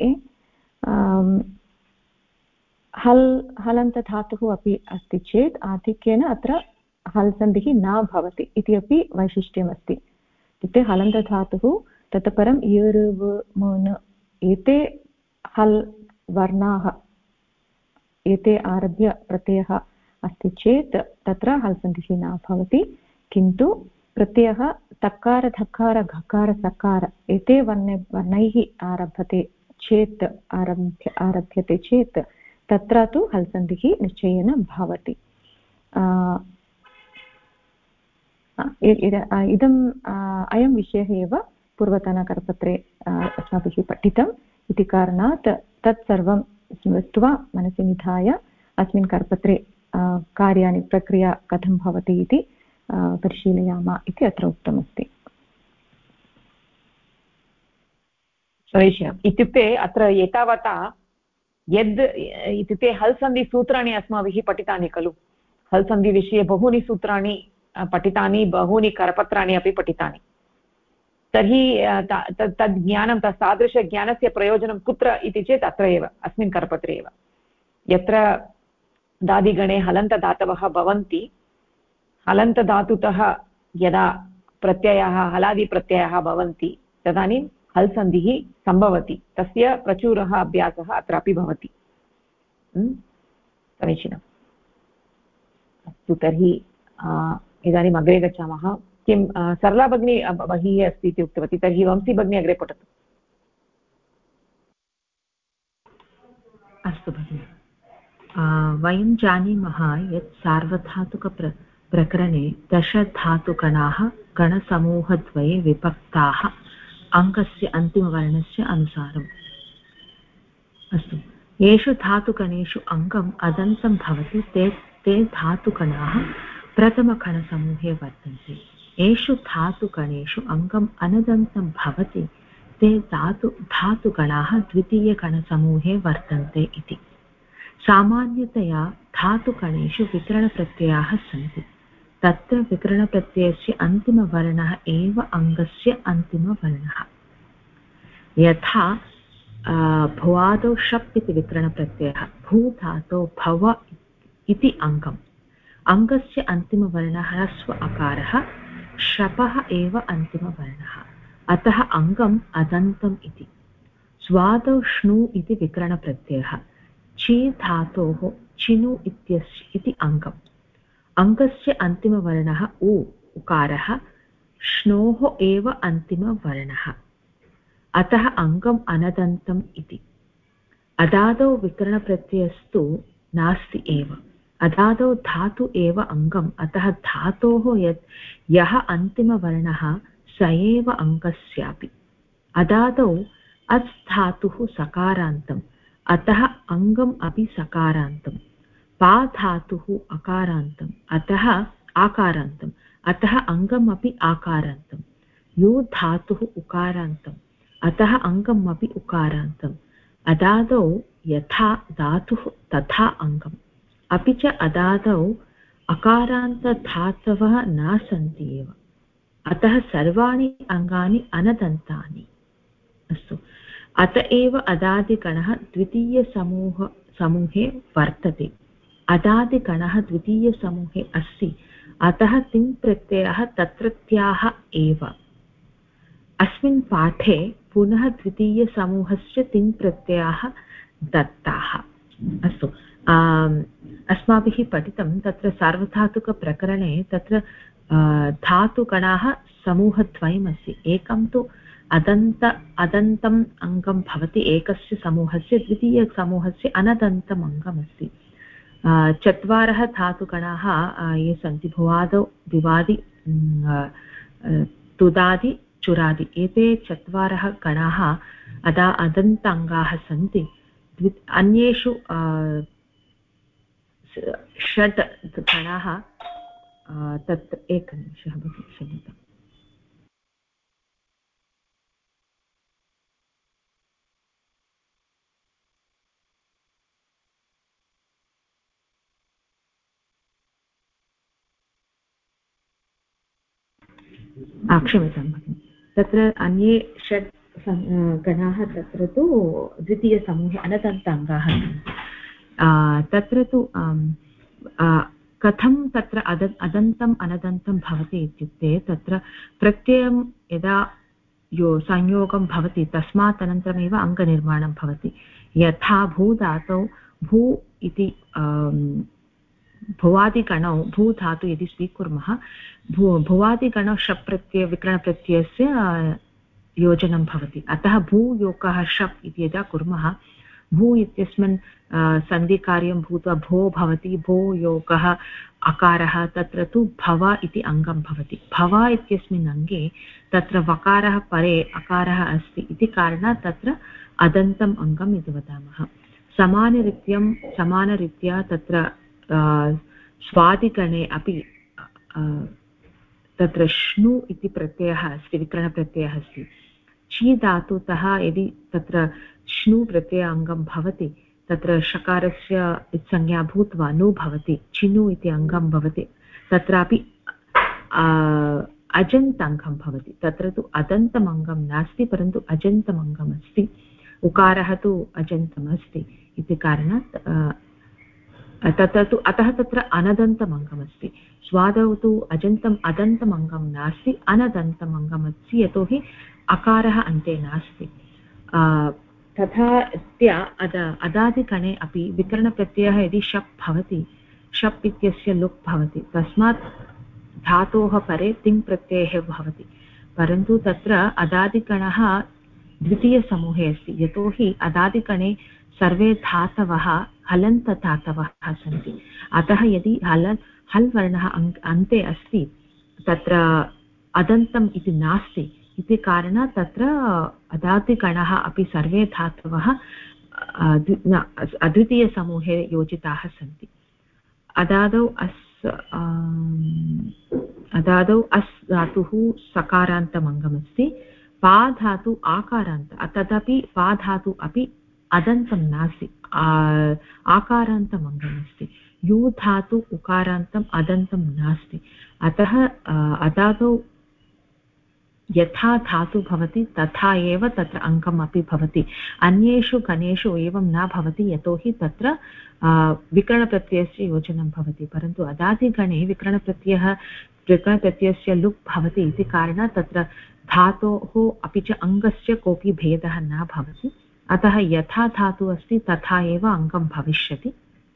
हलन्तधातुः अपि अस्ति चेत् आधिक्येन अत्र हल् सन्धिः न भवति इति अपि वैशिष्ट्यमस्ति। इत्युक्ते हलन्तधातुः ततः परं य र व म न एते हल् वर्णाः एते आरभ्य प्रत्ययः अस्ति चेत् तत्र हल् सन्धिः न भवति, किन्तु प्रत्ययः तकार धकार घकार सकार एते वर्णैः आरभ्यते चेत् तत्र तु हल् सन्धिः निश्चयेन भवति। अयं विषयः एव पूर्वतनकरपत्रे अस्माभिः पठितम् इति कारणात् तत्सर्वं स्मृत्वा मनसि निधाय अस्मिन् करपत्रे कार्याणि प्रक्रिया कथं भवति इति परिशीलयामः इति अत्र उक्तमस्ति। समीचीनम्। इत्युक्ते अत्र एतावता यद् इत्युक्ते हल् सन्धिसूत्राणि अस्माभिः पठितानि खलु। हल् सन्धिविषये बहूनि सूत्राणि पठितानि, बहूनि करपत्राणि अपि पठितानि। तर्हि तद् ज्ञानं तादृशज्ञानस्य प्रयोजनं कुत्र इति चेत् अत्र एव अस्मिन् करपत्रे एव, यत्र दादिगणे हलन्तधातवः भवन्ति। हलन्तधातुतः यदा प्रत्ययः हलादिप्रत्ययः भवन्ति तदानीं हल् सन्धिः सम्भवति। तस्य प्रचुरः अभ्यासः अत्रापि भवति। समीचीनम्। अस्तु, तर्हि इदानीम् अग्रे गच्छामः। किं सरला भगिनी बहिः अस्ति इति उक्तवती, तर्हि वंशी भगिनी अग्रे पठतु। अस्तु भगिनि। वयं जानीमः यत् सार्वधातुकप्रत्ययानां प्रकरणे 10 धातुगणाः गणसमूहद्वये विभक्ताः अङ्गस्य अन्तिमवर्णस्य अनुसारम्। अस्तु, येषु धातुगणेषु अङ्गम् अदन्तं भवति ते धातुगणाः प्रथमगणसमूहे वर्तन्ते। येषु धातुगणेषु अङ्गम् अनदन्तं भवति ते धातुगणाः द्वितीयगणसमूहे वर्तन्ते इति। सामान्यतया धातुगणेषु विकरणप्रत्ययाः सन्ति। तत्र विकरणप्रत्ययस्य अन्तिमवर्णः एव अङ्गस्य अन्तिमवर्णः। यथा भुवादौ शप् इति विकरणप्रत्ययः, भूधातौ भव इति अङ्गम्। अङ्गस्य अन्तिमवर्णः ह्रस्व अकारः, शपः एव अन्तिमवर्णः, अतः अङ्गम् अदन्तम् इति। स्वादौ श्नु इति विकरणप्रत्ययः, ची धातोः चिनु इति अङ्गम्। अङ्गस्य अन्तिमवर्णः उकारः, श्नोः एव अन्तिमवर्णः, अतः अङ्गम् अनदन्तम् इति। अदादौ विकरणप्रत्ययस्तु नास्ति एव। अदादौ धातु एव अङ्गम्, अतः धातोः यः अन्तिमवर्णः स एव अङ्गस्यापि। अदादौ अच् धातुः सकारान्तम्, अतः अङ्गम् अपि सकारान्तम्। पा धातुः अकारान्तम्, अतः आकारान्तम्, अतः अङ्गम् अपि आकारान्तम्। यो धातुः उकारान्तम्, अतः अङ्गम् अपि उकारान्तम्। अदादौ यथा धातुः तथा अङ्गम्। अपि च अदादौ अकारान्तधातवः न सन्ति एव, अतः सर्वाणि अङ्गानि अनदन्तानि। अस्तु, अत एव अदादिगणः द्वितीयसमूहे वर्तते। अदादिगणः द्वितीयसमूहे अस्ति, अतः तिङ् प्रत्ययः तत्रत्याः एव। अस्मिन् पाठे पुनः द्वितीयसमूहस्य तिङ् प्रत्ययाः दत्ताः। अस्तु, अस्माभिः पठितं तत्र सार्वधातुकप्रकरणे तत्र धातुगणाः समूहद्वयमस्ति। एकं तु अदन्तम् अङ्गं भवति एकस्य समूहस्य, द्वितीयसमूहस्य अनदन्तम् अङ्गमस्ति। 4 धातुगणाः ये सन्ति, भुवादौ विवादि तुदादि चुरादि, एते 4 गणाः अदन्ताङ्गाः सन्ति। अन्येषु 6 गणाः तत्र एकनिमिषः क्षम्यताम्। क्षम्यतां भगिनि, तत्र अन्ये 6 गणाः तत्र तु द्वितीयसमूहे अनदन्ताङ्गाः सन्ति। तत्र तु कथं तत्र अदन्तम् अनदन्तं भवति इत्युक्ते, तत्र प्रत्ययं यदा संयोगं भवति तस्मात् अनन्तरमेव अङ्गनिर्माणं भवति। यथा भूधातौ भू इति भुवादिगणौ भूधातु यदि स्वीकुर्मः, भुवादिगणौ शप् प्रत्यय विकरणप्रत्ययस्य योजनं भवति, अतः भूयोगः शप् इति यदा कुर्मः, भू इत्यस्मिन् सन्धिकार्यं भूत्वा भो भवति, भो योगः अकारः, तत्र तु भव इति अङ्गं भवति। भव इत्यस्मिन् अङ्गे तत्र वकारः परे अकारः अस्ति इति कारणात् तत्र अदन्तम् अङ्गम् इति वदामः। समानरीत्या तत्र स्वादिगणे अपि तत्र श्नु इति प्रत्ययः अस्ति, विकरणप्रत्ययः अस्ति। ची धातुतः यदि तत्र श्नु प्रत्ययाङ्गं भवति, तत्र शकारस्य संज्ञा भूत्वा नु भवति, चिनु इति अङ्गं भवति, तत्रापि अजन्तङ्गं भवति। तत्र तु अदन्तम् अङ्गं नास्ति, परन्तु अजन्तम् अङ्गम् अस्ति। उकारः तु अजन्तम् अस्ति इति कारणात् तत्र तु अतः तत्र अनदन्तम् अङ्गमस्ति। स्वादौ तु अदन्तम् अङ्गं नास्ति, अनदन्तम् अङ्गम् अस्ति, यतोहि अकारः अन्ते नास्ति। तथा अदादिगणे अपि विकरणप्रत्ययः यदि शप् भवति, शप् इत्यस्य लुक् भवति, तस्मात् धातोः परे तिङ् प्रत्ययः भवति। परन्तु तत्र अदादिगणः द्वितीयसमूहे अस्ति, यतोहि अदादिगणे सर्वे धातवः हलन्तधातवः सन्ति। अतः यदि हल् वर्णः अन्ते अस्ति तत्र अदन्तम् इति नास्ति इति कारणात् तत्र अदादिगणः अपि सर्वे धातवः अद्वितीयसमूहे योजिताः सन्ति। अदादौ अस् धातुः सकारान्तमङ्गमस्ति, पा धातु आकारान्त, तदपि पा धातु अपि अदन्तं नास्ति, आकारान्तमङ्गमस्ति। यू धातु उकारान्तम् अदन्तं नास्ति। अतः अदादौ यथा धातु भवति तथा एव तत्र अङ्गम् अपि भवति। अन्येषु गणेषु एवं न भवति, यतोहि तत्र विकरणप्रत्ययस्य योजनं भवति, परन्तु अदादिगणे विकरणप्रत्ययस्य लुक् भवति इति कारणात् तत्र धातोः अपि च अङ्गस्य कोऽपि भेदः न भवति। अतः यथा धातु अस्ति तथा एव अङ्गं भविष्यति।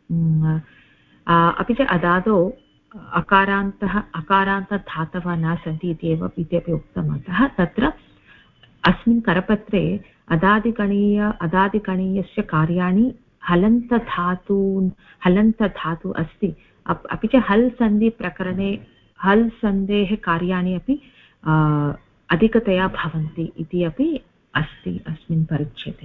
अपि च अदादौ अकारान्तधातवः न सन्ति इत्यपि उक्तम्। अतः तत्र अस्मिन् करपत्रे अदादिगणीयस्य कार्याणि हलन्तधातु अस्ति। अपि च हल् सन्धि प्रकरणे हल् सन्धेः कार्याणि अपि अधिकतया भवन्ति इति अपि अस्ति अस्मिन् परिच्छेदे।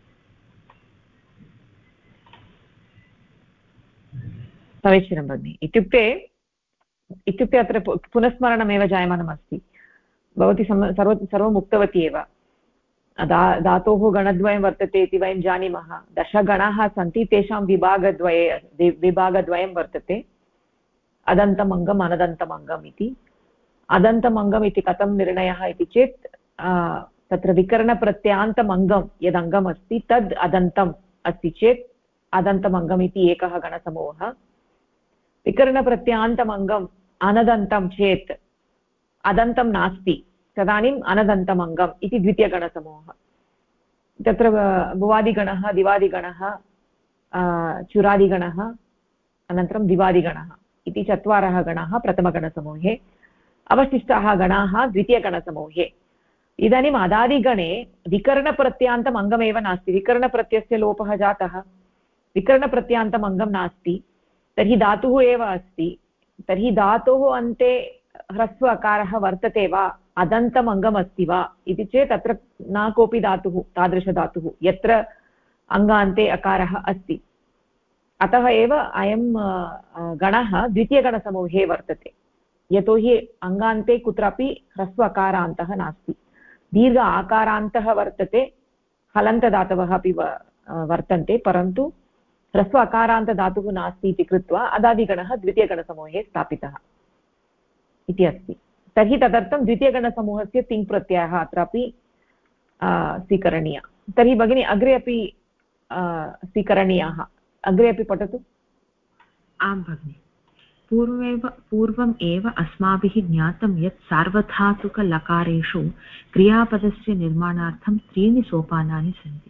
समीचीनं भगिनि। इत्युक्ते अत्र पुनस्मरणमेव जायमानमस्ति। भवती सर्वम् उक्तवती एव। धातोः गणद्वयं वर्तते इति वयं जानीमः। 10 गणाः सन्ति, तेषां विभागद्वयं वर्तते, अदन्तमङ्गम् अनदन्तमङ्गम् इति। अदन्तमङ्गम् इति कथं निर्णयः इति चेत् तत्र विकरणप्रत्ययान्तम् अङ्गं यदङ्गम् अस्ति तद् अदन्तम् अस्ति चेत् अदन्तमङ्गम् इति एकः गणसमूहः। विकरणप्रत्ययान्तमङ्गम् अनदन्तं चेत् अदन्तं नास्ति तदानीम् अनदन्तमङ्गम् इति द्वितीयगणसमूहः। तत्र भुवादिगणः, दिवादिगणः, चुरादिगणः, अनन्तरं दिवादिगणः इति 4 गणाः प्रथमगणसमूहे, अवशिष्टाः गणाः द्वितीयगणसमूहे। इदानीम् अदादिगणे विकरणप्रत्ययान्तम् अङ्गमेव नास्ति, विकरणप्रत्ययस्य लोपः जातः, विकरणप्रत्ययान्तम् अङ्गं नास्ति, तर्हि धातुः एव अस्ति। तर्हि धातोः अन्ते ह्रस्व अकारः वर्तते वा, अदन्तम् अङ्गम् अस्ति वा इति चेत् अत्र न कोऽपि धातुः, तादृशधातुः यत्र अङ्गान्ते अकारः अस्ति। अतः एव अयं गणः द्वितीयगणसमूहे वर्तते, यतोहि अङ्गान्ते कुत्रापि ह्रस्व अकारान्तः नास्ति। दीर्घ आकारान्तः वर्तते, हलन्तदातवः अपि वर्तन्ते, परन्तु ह्रस्व अकारान्तधातुः नास्ति इति कृत्वा अदादिगणः द्वितीयगणसमूहे स्थापितः इति अस्ति। तर्हि तदर्थं द्वितीयगणसमूहस्य तिङ् प्रत्ययः अत्रापि स्वीकरणीयः। तर्हि भगिनी अग्रे अपि स्वीकरणीयाः, अग्रे अपि पठतु। आं भगिनि। पूर्वम् एव अस्माभिः ज्ञातं यत् सार्वधातुकलकारेषु क्रियापदस्य निर्माणार्थं 3 सोपानानि सन्ति।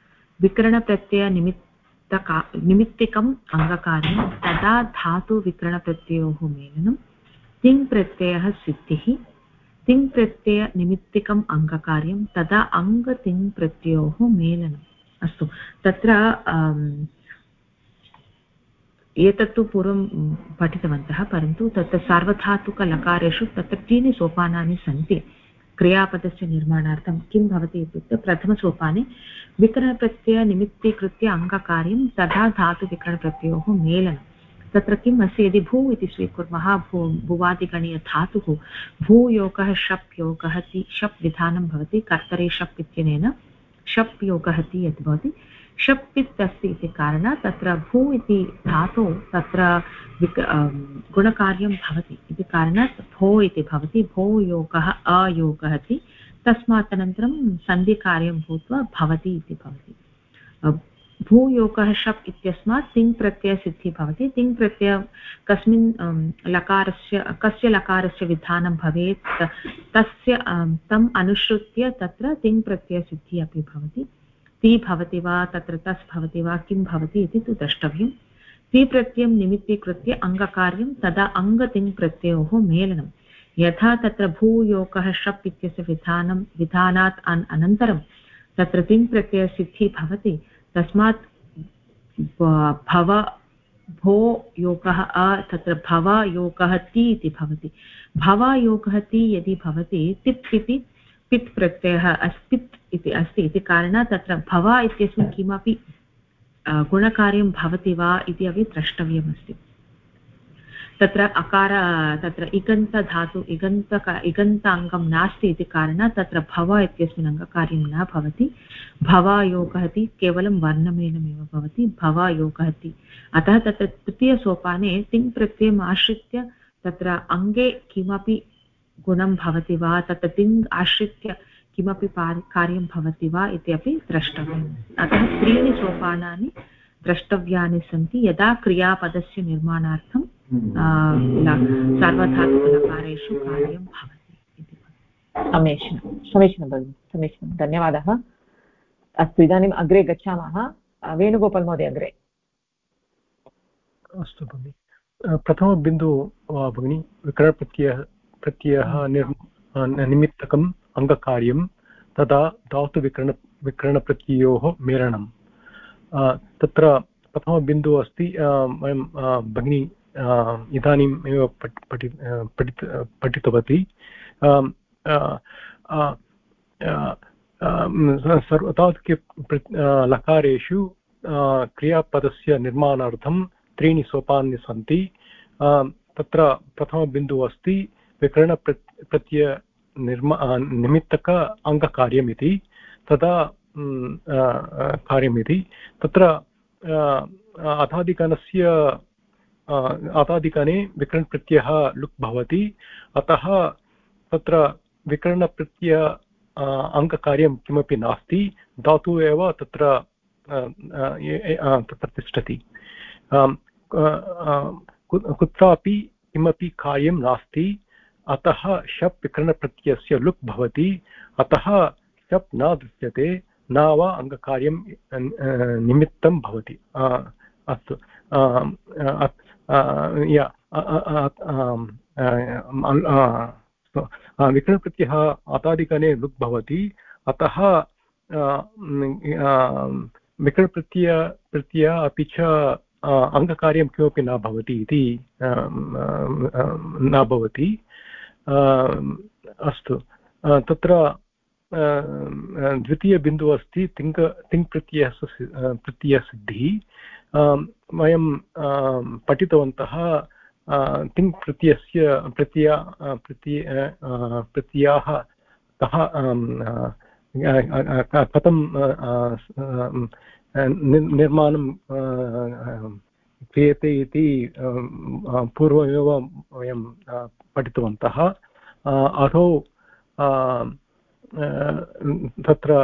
विकरणप्रत्ययनिमित्तिकम् अङ्गकार्यं, तदा धातुविकरणप्रत्ययोः मेलनं, तिङ् प्रत्ययः सिद्धिः, तिङ् प्रत्ययनिमित्तिकम् अङ्गकार्यं, तदा अङ्गतिङ् प्रत्ययोः मेलनम्। अस्तु, तत्र एतत्तु पूर्वं पठितवन्तः, परन्तु तत्र सार्वधातुकलकारेषु तत्र 3 सोपानानि सन्ति क्रियापदस्य निर्माणार्थं। किं भवति इत्युक्ते प्रथमसोपाने विकरणप्रत्ययनिमित्तीकृत्य अङ्गकार्यं, तथा धातुविकरणप्रत्ययोः मेलनं। तत्र किम् अस्ति, यदि भू इति स्वीकुर्मः, भुवादिगणीयधातुः भूयोगः शप् योगः ति शप् विधानं भवति। कर्तरे शप् इत्यनेन शप् योगः ति यत् भवति, शप् अस्ति इति कारणात् तत्र भू इति धातु तत्र गुणकार्यं भवति इति कारणात् भो इति भवति। भो योगः अयोगः ति, तस्मात् अनन्तरं सन्धिकार्यं भूत्वा भवति इति भवति। भूयोगः शप् इत्यस्मात् तिङ् प्रत्ययसिद्धिः भवति। तिङ् प्रत्यय कस्य लकारस्य विधानं भवेत् तस्य तम् अनुसृत्य तत्र तिङ् प्रत्ययसिद्धिः अपि भवति। ति भवति वा, तत्र तस् भवति वा, किं भवति इति तु द्रष्टव्यं। ति प्रत्ययं निमित्तीकृत्य अङ्गकार्यं, तदा अङ्गतिङ् प्रत्ययोः मेलनं। यथा तत्र भूयोगः शप् इत्यस्य विधानात् अनन्तरं तत्र तिङ् प्रत्ययसिद्धिः भवति, तस्मात् भो योगः अ तत्र भवयोगः ति इति भवति। भवयोगः ति यदि भवति तिप् इति पित् प्रत्ययः अस्पित् इति अस्ति इति कारणात् तत्र भव इत्यस्मिन् किमपि गुणकार्यं भवति वा इति अपि द्रष्टव्यमस्ति। तत्र अकार तत्र इगन्तधातु इगन्ताङ्गं नास्ति इति कारणात् तत्र भव इत्यस्मिन् अङ्गकार्यं न भवति। भवयोगः इति केवलं वर्णमेलमेव भवति भवयोगः इति। अतः तत्र तृतीयसोपाने तिङ् प्रत्ययम् आश्रित्य तत्र अङ्गे किमपि गुणं भवति वा तत्र तिङ् आश्रित्य किमपि कार्यं भवति वा इत्यपि द्रष्टव्यम्। अतः त्रीणि सोपानानि द्रष्टव्यानि सन्ति यदा क्रियापदस्य निर्माणार्थं सार्वधातुकलकारेषु कार्यं भवति इति। समीचीनं भगिनि, समीचीनं, धन्यवादः। अस्तु, इदानीम् अग्रे गच्छामः। वेणुगोपाल् महोदय अग्रे। अस्तु भगिनि, प्रथमबिन्दुः भगिनि विकरणप्रत्ययः निमित्तकम् अङ्गकार्यं तदा धातुविकरणप्रत्ययोः मेलनं। तत्र प्रथमबिन्दुः अस्ति, वयं भगिनी इदानीम् एव पठितवती। सार्वधातुके लकारेषु क्रियापदस्य निर्माणार्थं त्रीणि सोपानानि सन्ति। तत्र प्रथमबिन्दुः अस्ति विकरणप्रत्यय निमित्तक अङ्गकार्यमिति, तदा कार्यमिति। तत्र अथादिगणे विकरणप्रत्ययः लुक् भवति, अतः तत्र विकरणप्रत्यय अङ्गकार्यं किमपि नास्ति, धातुः एव तत्र तिष्ठति। कुत्रापि किमपि कार्यं नास्ति, अतः शप् विकरणप्रत्ययस्य लुक् भवति, अतः शप् न दृश्यते, न वा अङ्गकार्यं निमित्तं भवति। अस्तु, विकरणप्रत्ययः अतादिगणे लुक् भवति, अतः विकरणप्रत्यय अपि च अङ्गकार्यं किमपि न भवति इति न भवति। अस्तु, तत्र द्वितीयबिन्दुः अस्ति तिङ् प्रत्ययसिद्धिः। वयं पठितवन्तः तिङ् प्रत्ययाः कथं निर्माणं क्रियते इति पूर्वमेव वयं पठितवन्तः। अधो तत्र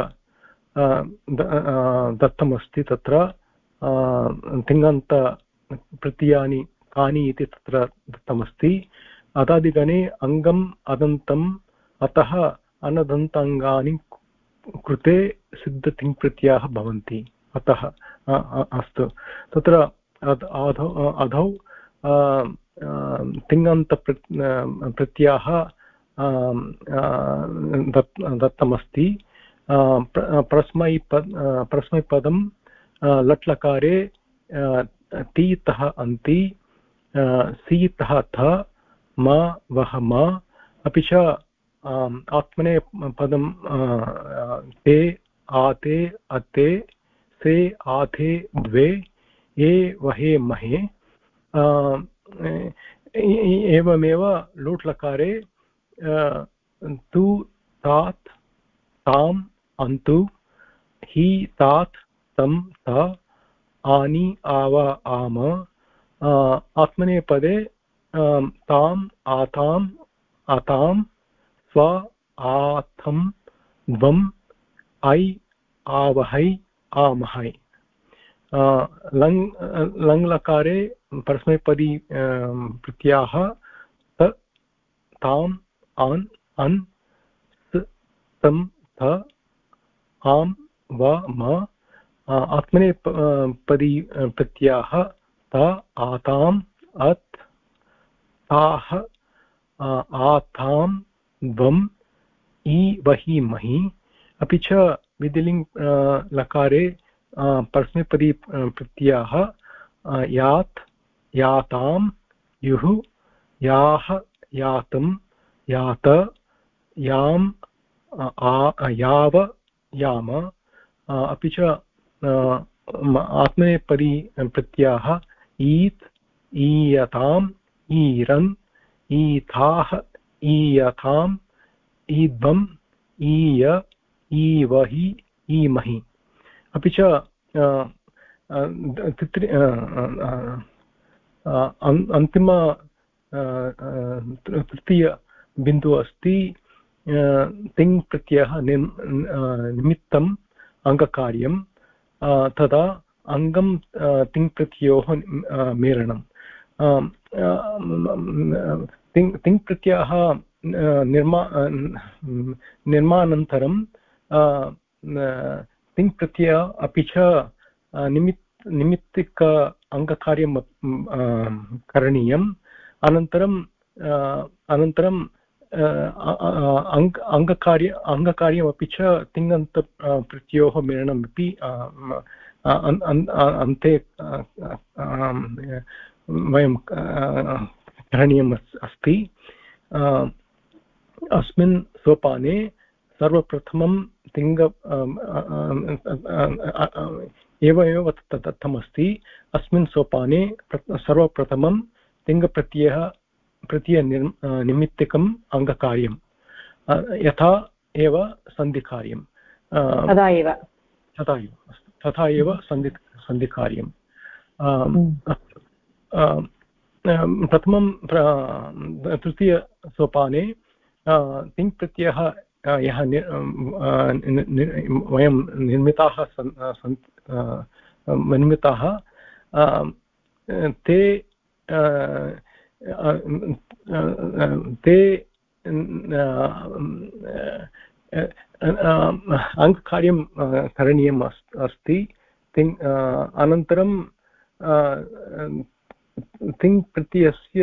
दत्तमस्ति, तत्र तिङन्तप्रत्ययानि कानि इति तत्र दत्तमस्ति। अदादिगणे अङ्गम् अदन्तम्, अतः अनदन्ताङ्गानि कृते सिद्धतिङ्प्रत्ययाः भवन्ति, अतः। अस्तु, तत्र अधौ तिङन्तप्रत्ययः दत्तमस्ति। परस्मैपदं लट्लकारे तीतः अन्ति, सीतः थ, म वह म, अपि च आत्मनेपदं ते आते अते से आथे द्वे ये वहे महे। एवमेव लोट्लकारे तु तात् ताम् अन्तु, हि तात् तं त, आनि आव आम। आत्मनेपदे ताम् आताम् आतां, स्व आथं द्वम्, ऐ आवहै आमहै। लङ्लकारे परस्मैपदी प्रत्ययाः ताम् आन् अन् तं थ, आम् व म। आत्मनेपदी प्रत्ययाः त आताम् अत् ताः आतां द्वम्, इ वहि महि। अपि च विधिलिङ् लकारे परस्मैपदी प्रत्ययाः यात् यातां युः याः यातं यात याम याव याम अपि च आत्मनेपदी प्रत्ययाः ईत् ईयताम् ईरन् ईथाः ईयथाम् ईद्वम् ईय ईवहि ईमहि अपि च अन्तिम तृतीय बिन्दुः अस्ति तिङ् प्रत्ययः निमित्तम् अङ्गकार्यं तदा अङ्गं तिङ् प्रत्ययोः मेलनं तिङ् प्रत्ययः निर्माणानन्तरं तिङ् प्रत्यय अपि च निमित्तिक अङ्गकार्यं करणीयम् अनन्तरं अङ्गकार्यमपि च तिङन्त प्रत्ययोः मेलनमपि अन्ते वयं करणीयम् अस्ति अस्मिन् सोपाने सर्वप्रथमं तिङ्ग एवमेव तथमस्ति अस्मिन् सोपाने सर्वप्रथमं प्रत्ययनिमित्तिकम् अङ्गकार्यं यथा एव सन्धिकार्यं तथा एव सन्धिकार्यं प्रथमं तृतीयसोपाने तिङ् प्रत्ययः यः वयं निर्मिताः ते अङ्गकार्यं करणीयम् अस्ति अनन्तरं तिङ् प्रत्ययस्य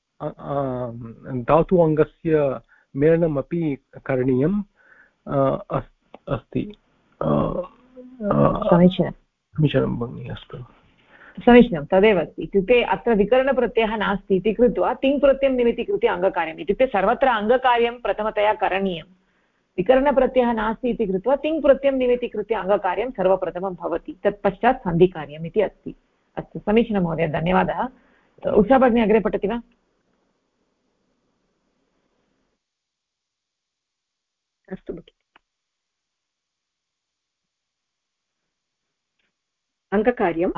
धातु अङ्गस्य मेलनमपि करणीयम् अस्ति समीचीनं भगिनि अस्तु समीचीनं तदेव अस्ति इत्युक्ते अत्र विकरणप्रत्ययः नास्ति इति कृत्वा तिङ् प्रत्ययं निमित्तीकृत्य अङ्गकार्यम् इत्युक्ते सर्वत्र अङ्गकार्यं प्रथमतया करणीयं विकरणप्रत्ययः नास्ति इति कृत्वा तिङ् प्रत्ययं निमित्तीकृत्य अङ्गकार्यं सर्वप्रथमं भवति तत्पश्चात् सन्धिकार्यम् इति अस्ति अस्तु समीचीनं महोदय धन्यवादः उषा भगिनी अग्रे पठति वा अस्तु भगिनि अङ्गकार्यम्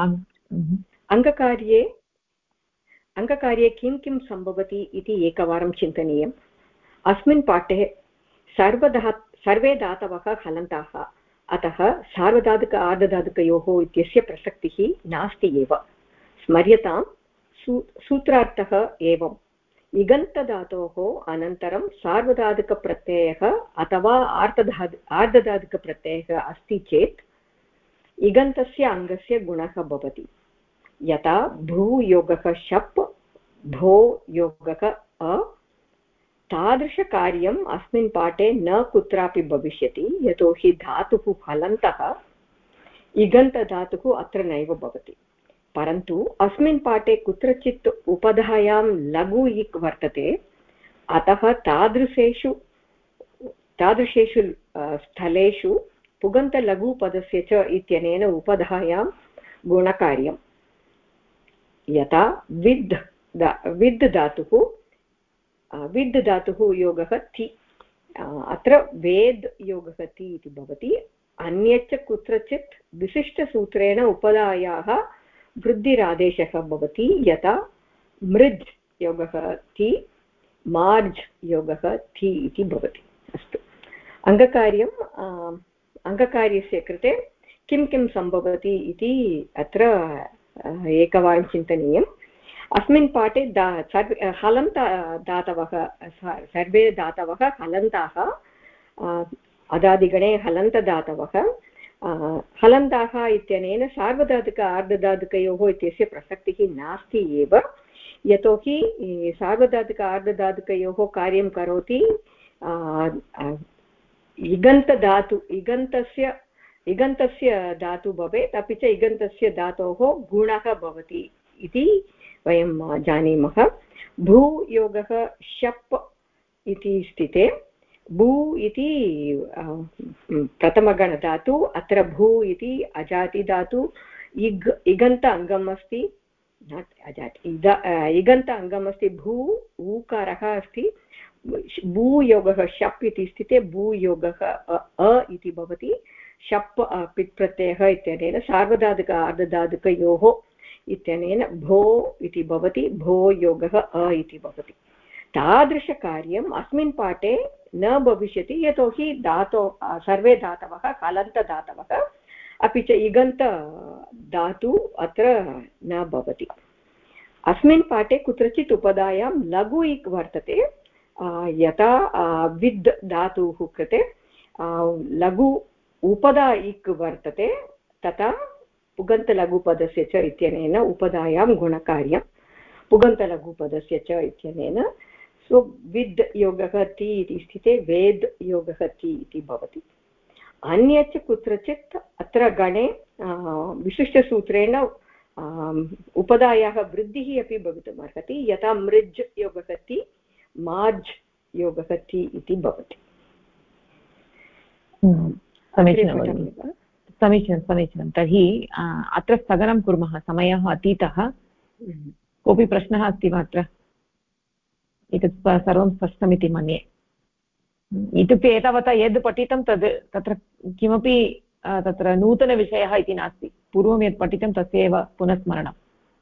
अङ्गकार्ये किं किं सम्भवति इति एकवारं चिन्तनीयम् अस्मिन् पाठे सर्वे धातवः हलन्ताः अतः सार्वधातुक आर्धधातुकयोः इत्यस्य प्रसक्तिः नास्ति एव स्मर्यतां सूत्रार्थः एवम् इगन्तधातोः अनन्तरं सार्वधातुकप्रत्ययः अथवा आर्धधातुकप्रत्ययः अस्ति चेत् इगन्तस्य अङ्गस्य गुणः भवति यथा भूयोगः शप् भो योगः अ तादृशकार्यम् अस्मिन् पाठे न कुत्रापि भविष्यति यतोहि धातुः हलन्तः इगन्तधातुः अत्र नैव भवति परन्तु अस्मिन् पाठे कुत्रचित् उपधायां लघु इक् वर्तते अतः तादृशेषु स्थलेषु पुगन्तलघुपदस्य च इत्यनेन उपधायां गुणकार्यं यथा विद् धातुः योगः ति अत्र वेद् योगः ति इति भवति अन्यच्च कुत्रचित् विशिष्टसूत्रेण उपधायाः वृद्धिरादेशः भवति यथा मृज् योगः ति मार्ज् योगः ति इति भवति अस्तु अङ्गकार्यस्य कृते किं किं सम्भवति इति अत्र एकवारं चिन्तनीयम् अस्मिन् पाठे हलन्त धातवः सर्वे धातवः हलन्ताः अदादिगणे हलन्तधातवः हलन्ताः इत्यनेन सार्वधातुक आर्धधातुकयोः इत्यस्य प्रसक्तिः नास्ति एव यतोहि सार्वधातुक आर्धधातुकयोः कार्यं करोति इगन्तस्य धातु भवेत् अपि च इगन्तस्य धातोः गुणः भवति इति वयं जानीमः। भूयोगः शप् इति स्थिते भू इति प्रथमगणधातु, अत्र भू इति अजातिधातु, इगन्त अङ्गम् अस्ति, इगन्त अङ्गम् अस्ति, भू ऊकारः अस्ति। भूयोगः शप् इति स्थिते भूयोगः अ इति भवति। शप् पित् प्रत्ययः इत्यनेन सार्वधातुक अर्धधातुकयोः इत्यनेन भो इति भवति, भो योगः अ इति भवति। तादृशकार्यम् अस्मिन् पाठे न भविष्यति, यतोहि सर्वे धातवः हलन्तधातवः, अपि च इगन्त धातु अत्र न भवति। अस्मिन् पाठे कुत्रचित् उपधायां लघु इक् वर्तते, यथा विद् धातुः कृते लघु उपधा इक् वर्तते, तथा पुगन्तलघुपदस्य च इत्यनेन उपधायां गुणकार्यं पुगन्तलघुपदस्य च इत्यनेन। सो विद् योगः ति इति स्थिते वेद् योगः ति इति भवति। अन्यच्च कुत्रचित् अत्र गणे विशिष्टसूत्रेण उपधायाः वृद्धिः अपि भवितुम् अर्हति, यथा मृज् योगः ति, माज् योगः ति इति भवति। समीचीनं। तर्हि अत्र स्थगनं कुर्मः, समयः अतीतः। कोऽपि प्रश्नः अस्ति वा अत्र? एतत् सर्वं स्पष्टमिति मन्ये। इत्युक्ते एतावता यद् पठितं तत्र किमपि तत्र नूतनविषयः इति नास्ति, पूर्वं यत् पठितं तस्य एव पुनस्मरणम्।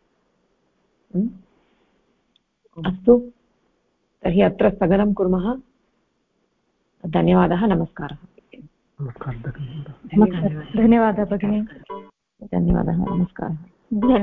अस्तु, तर्हि अत्र स्थगनं कुर्मः। धन्यवादः, नमस्कारः। धन्यवादः भगिनी। धन्यवादः, नमस्कारः।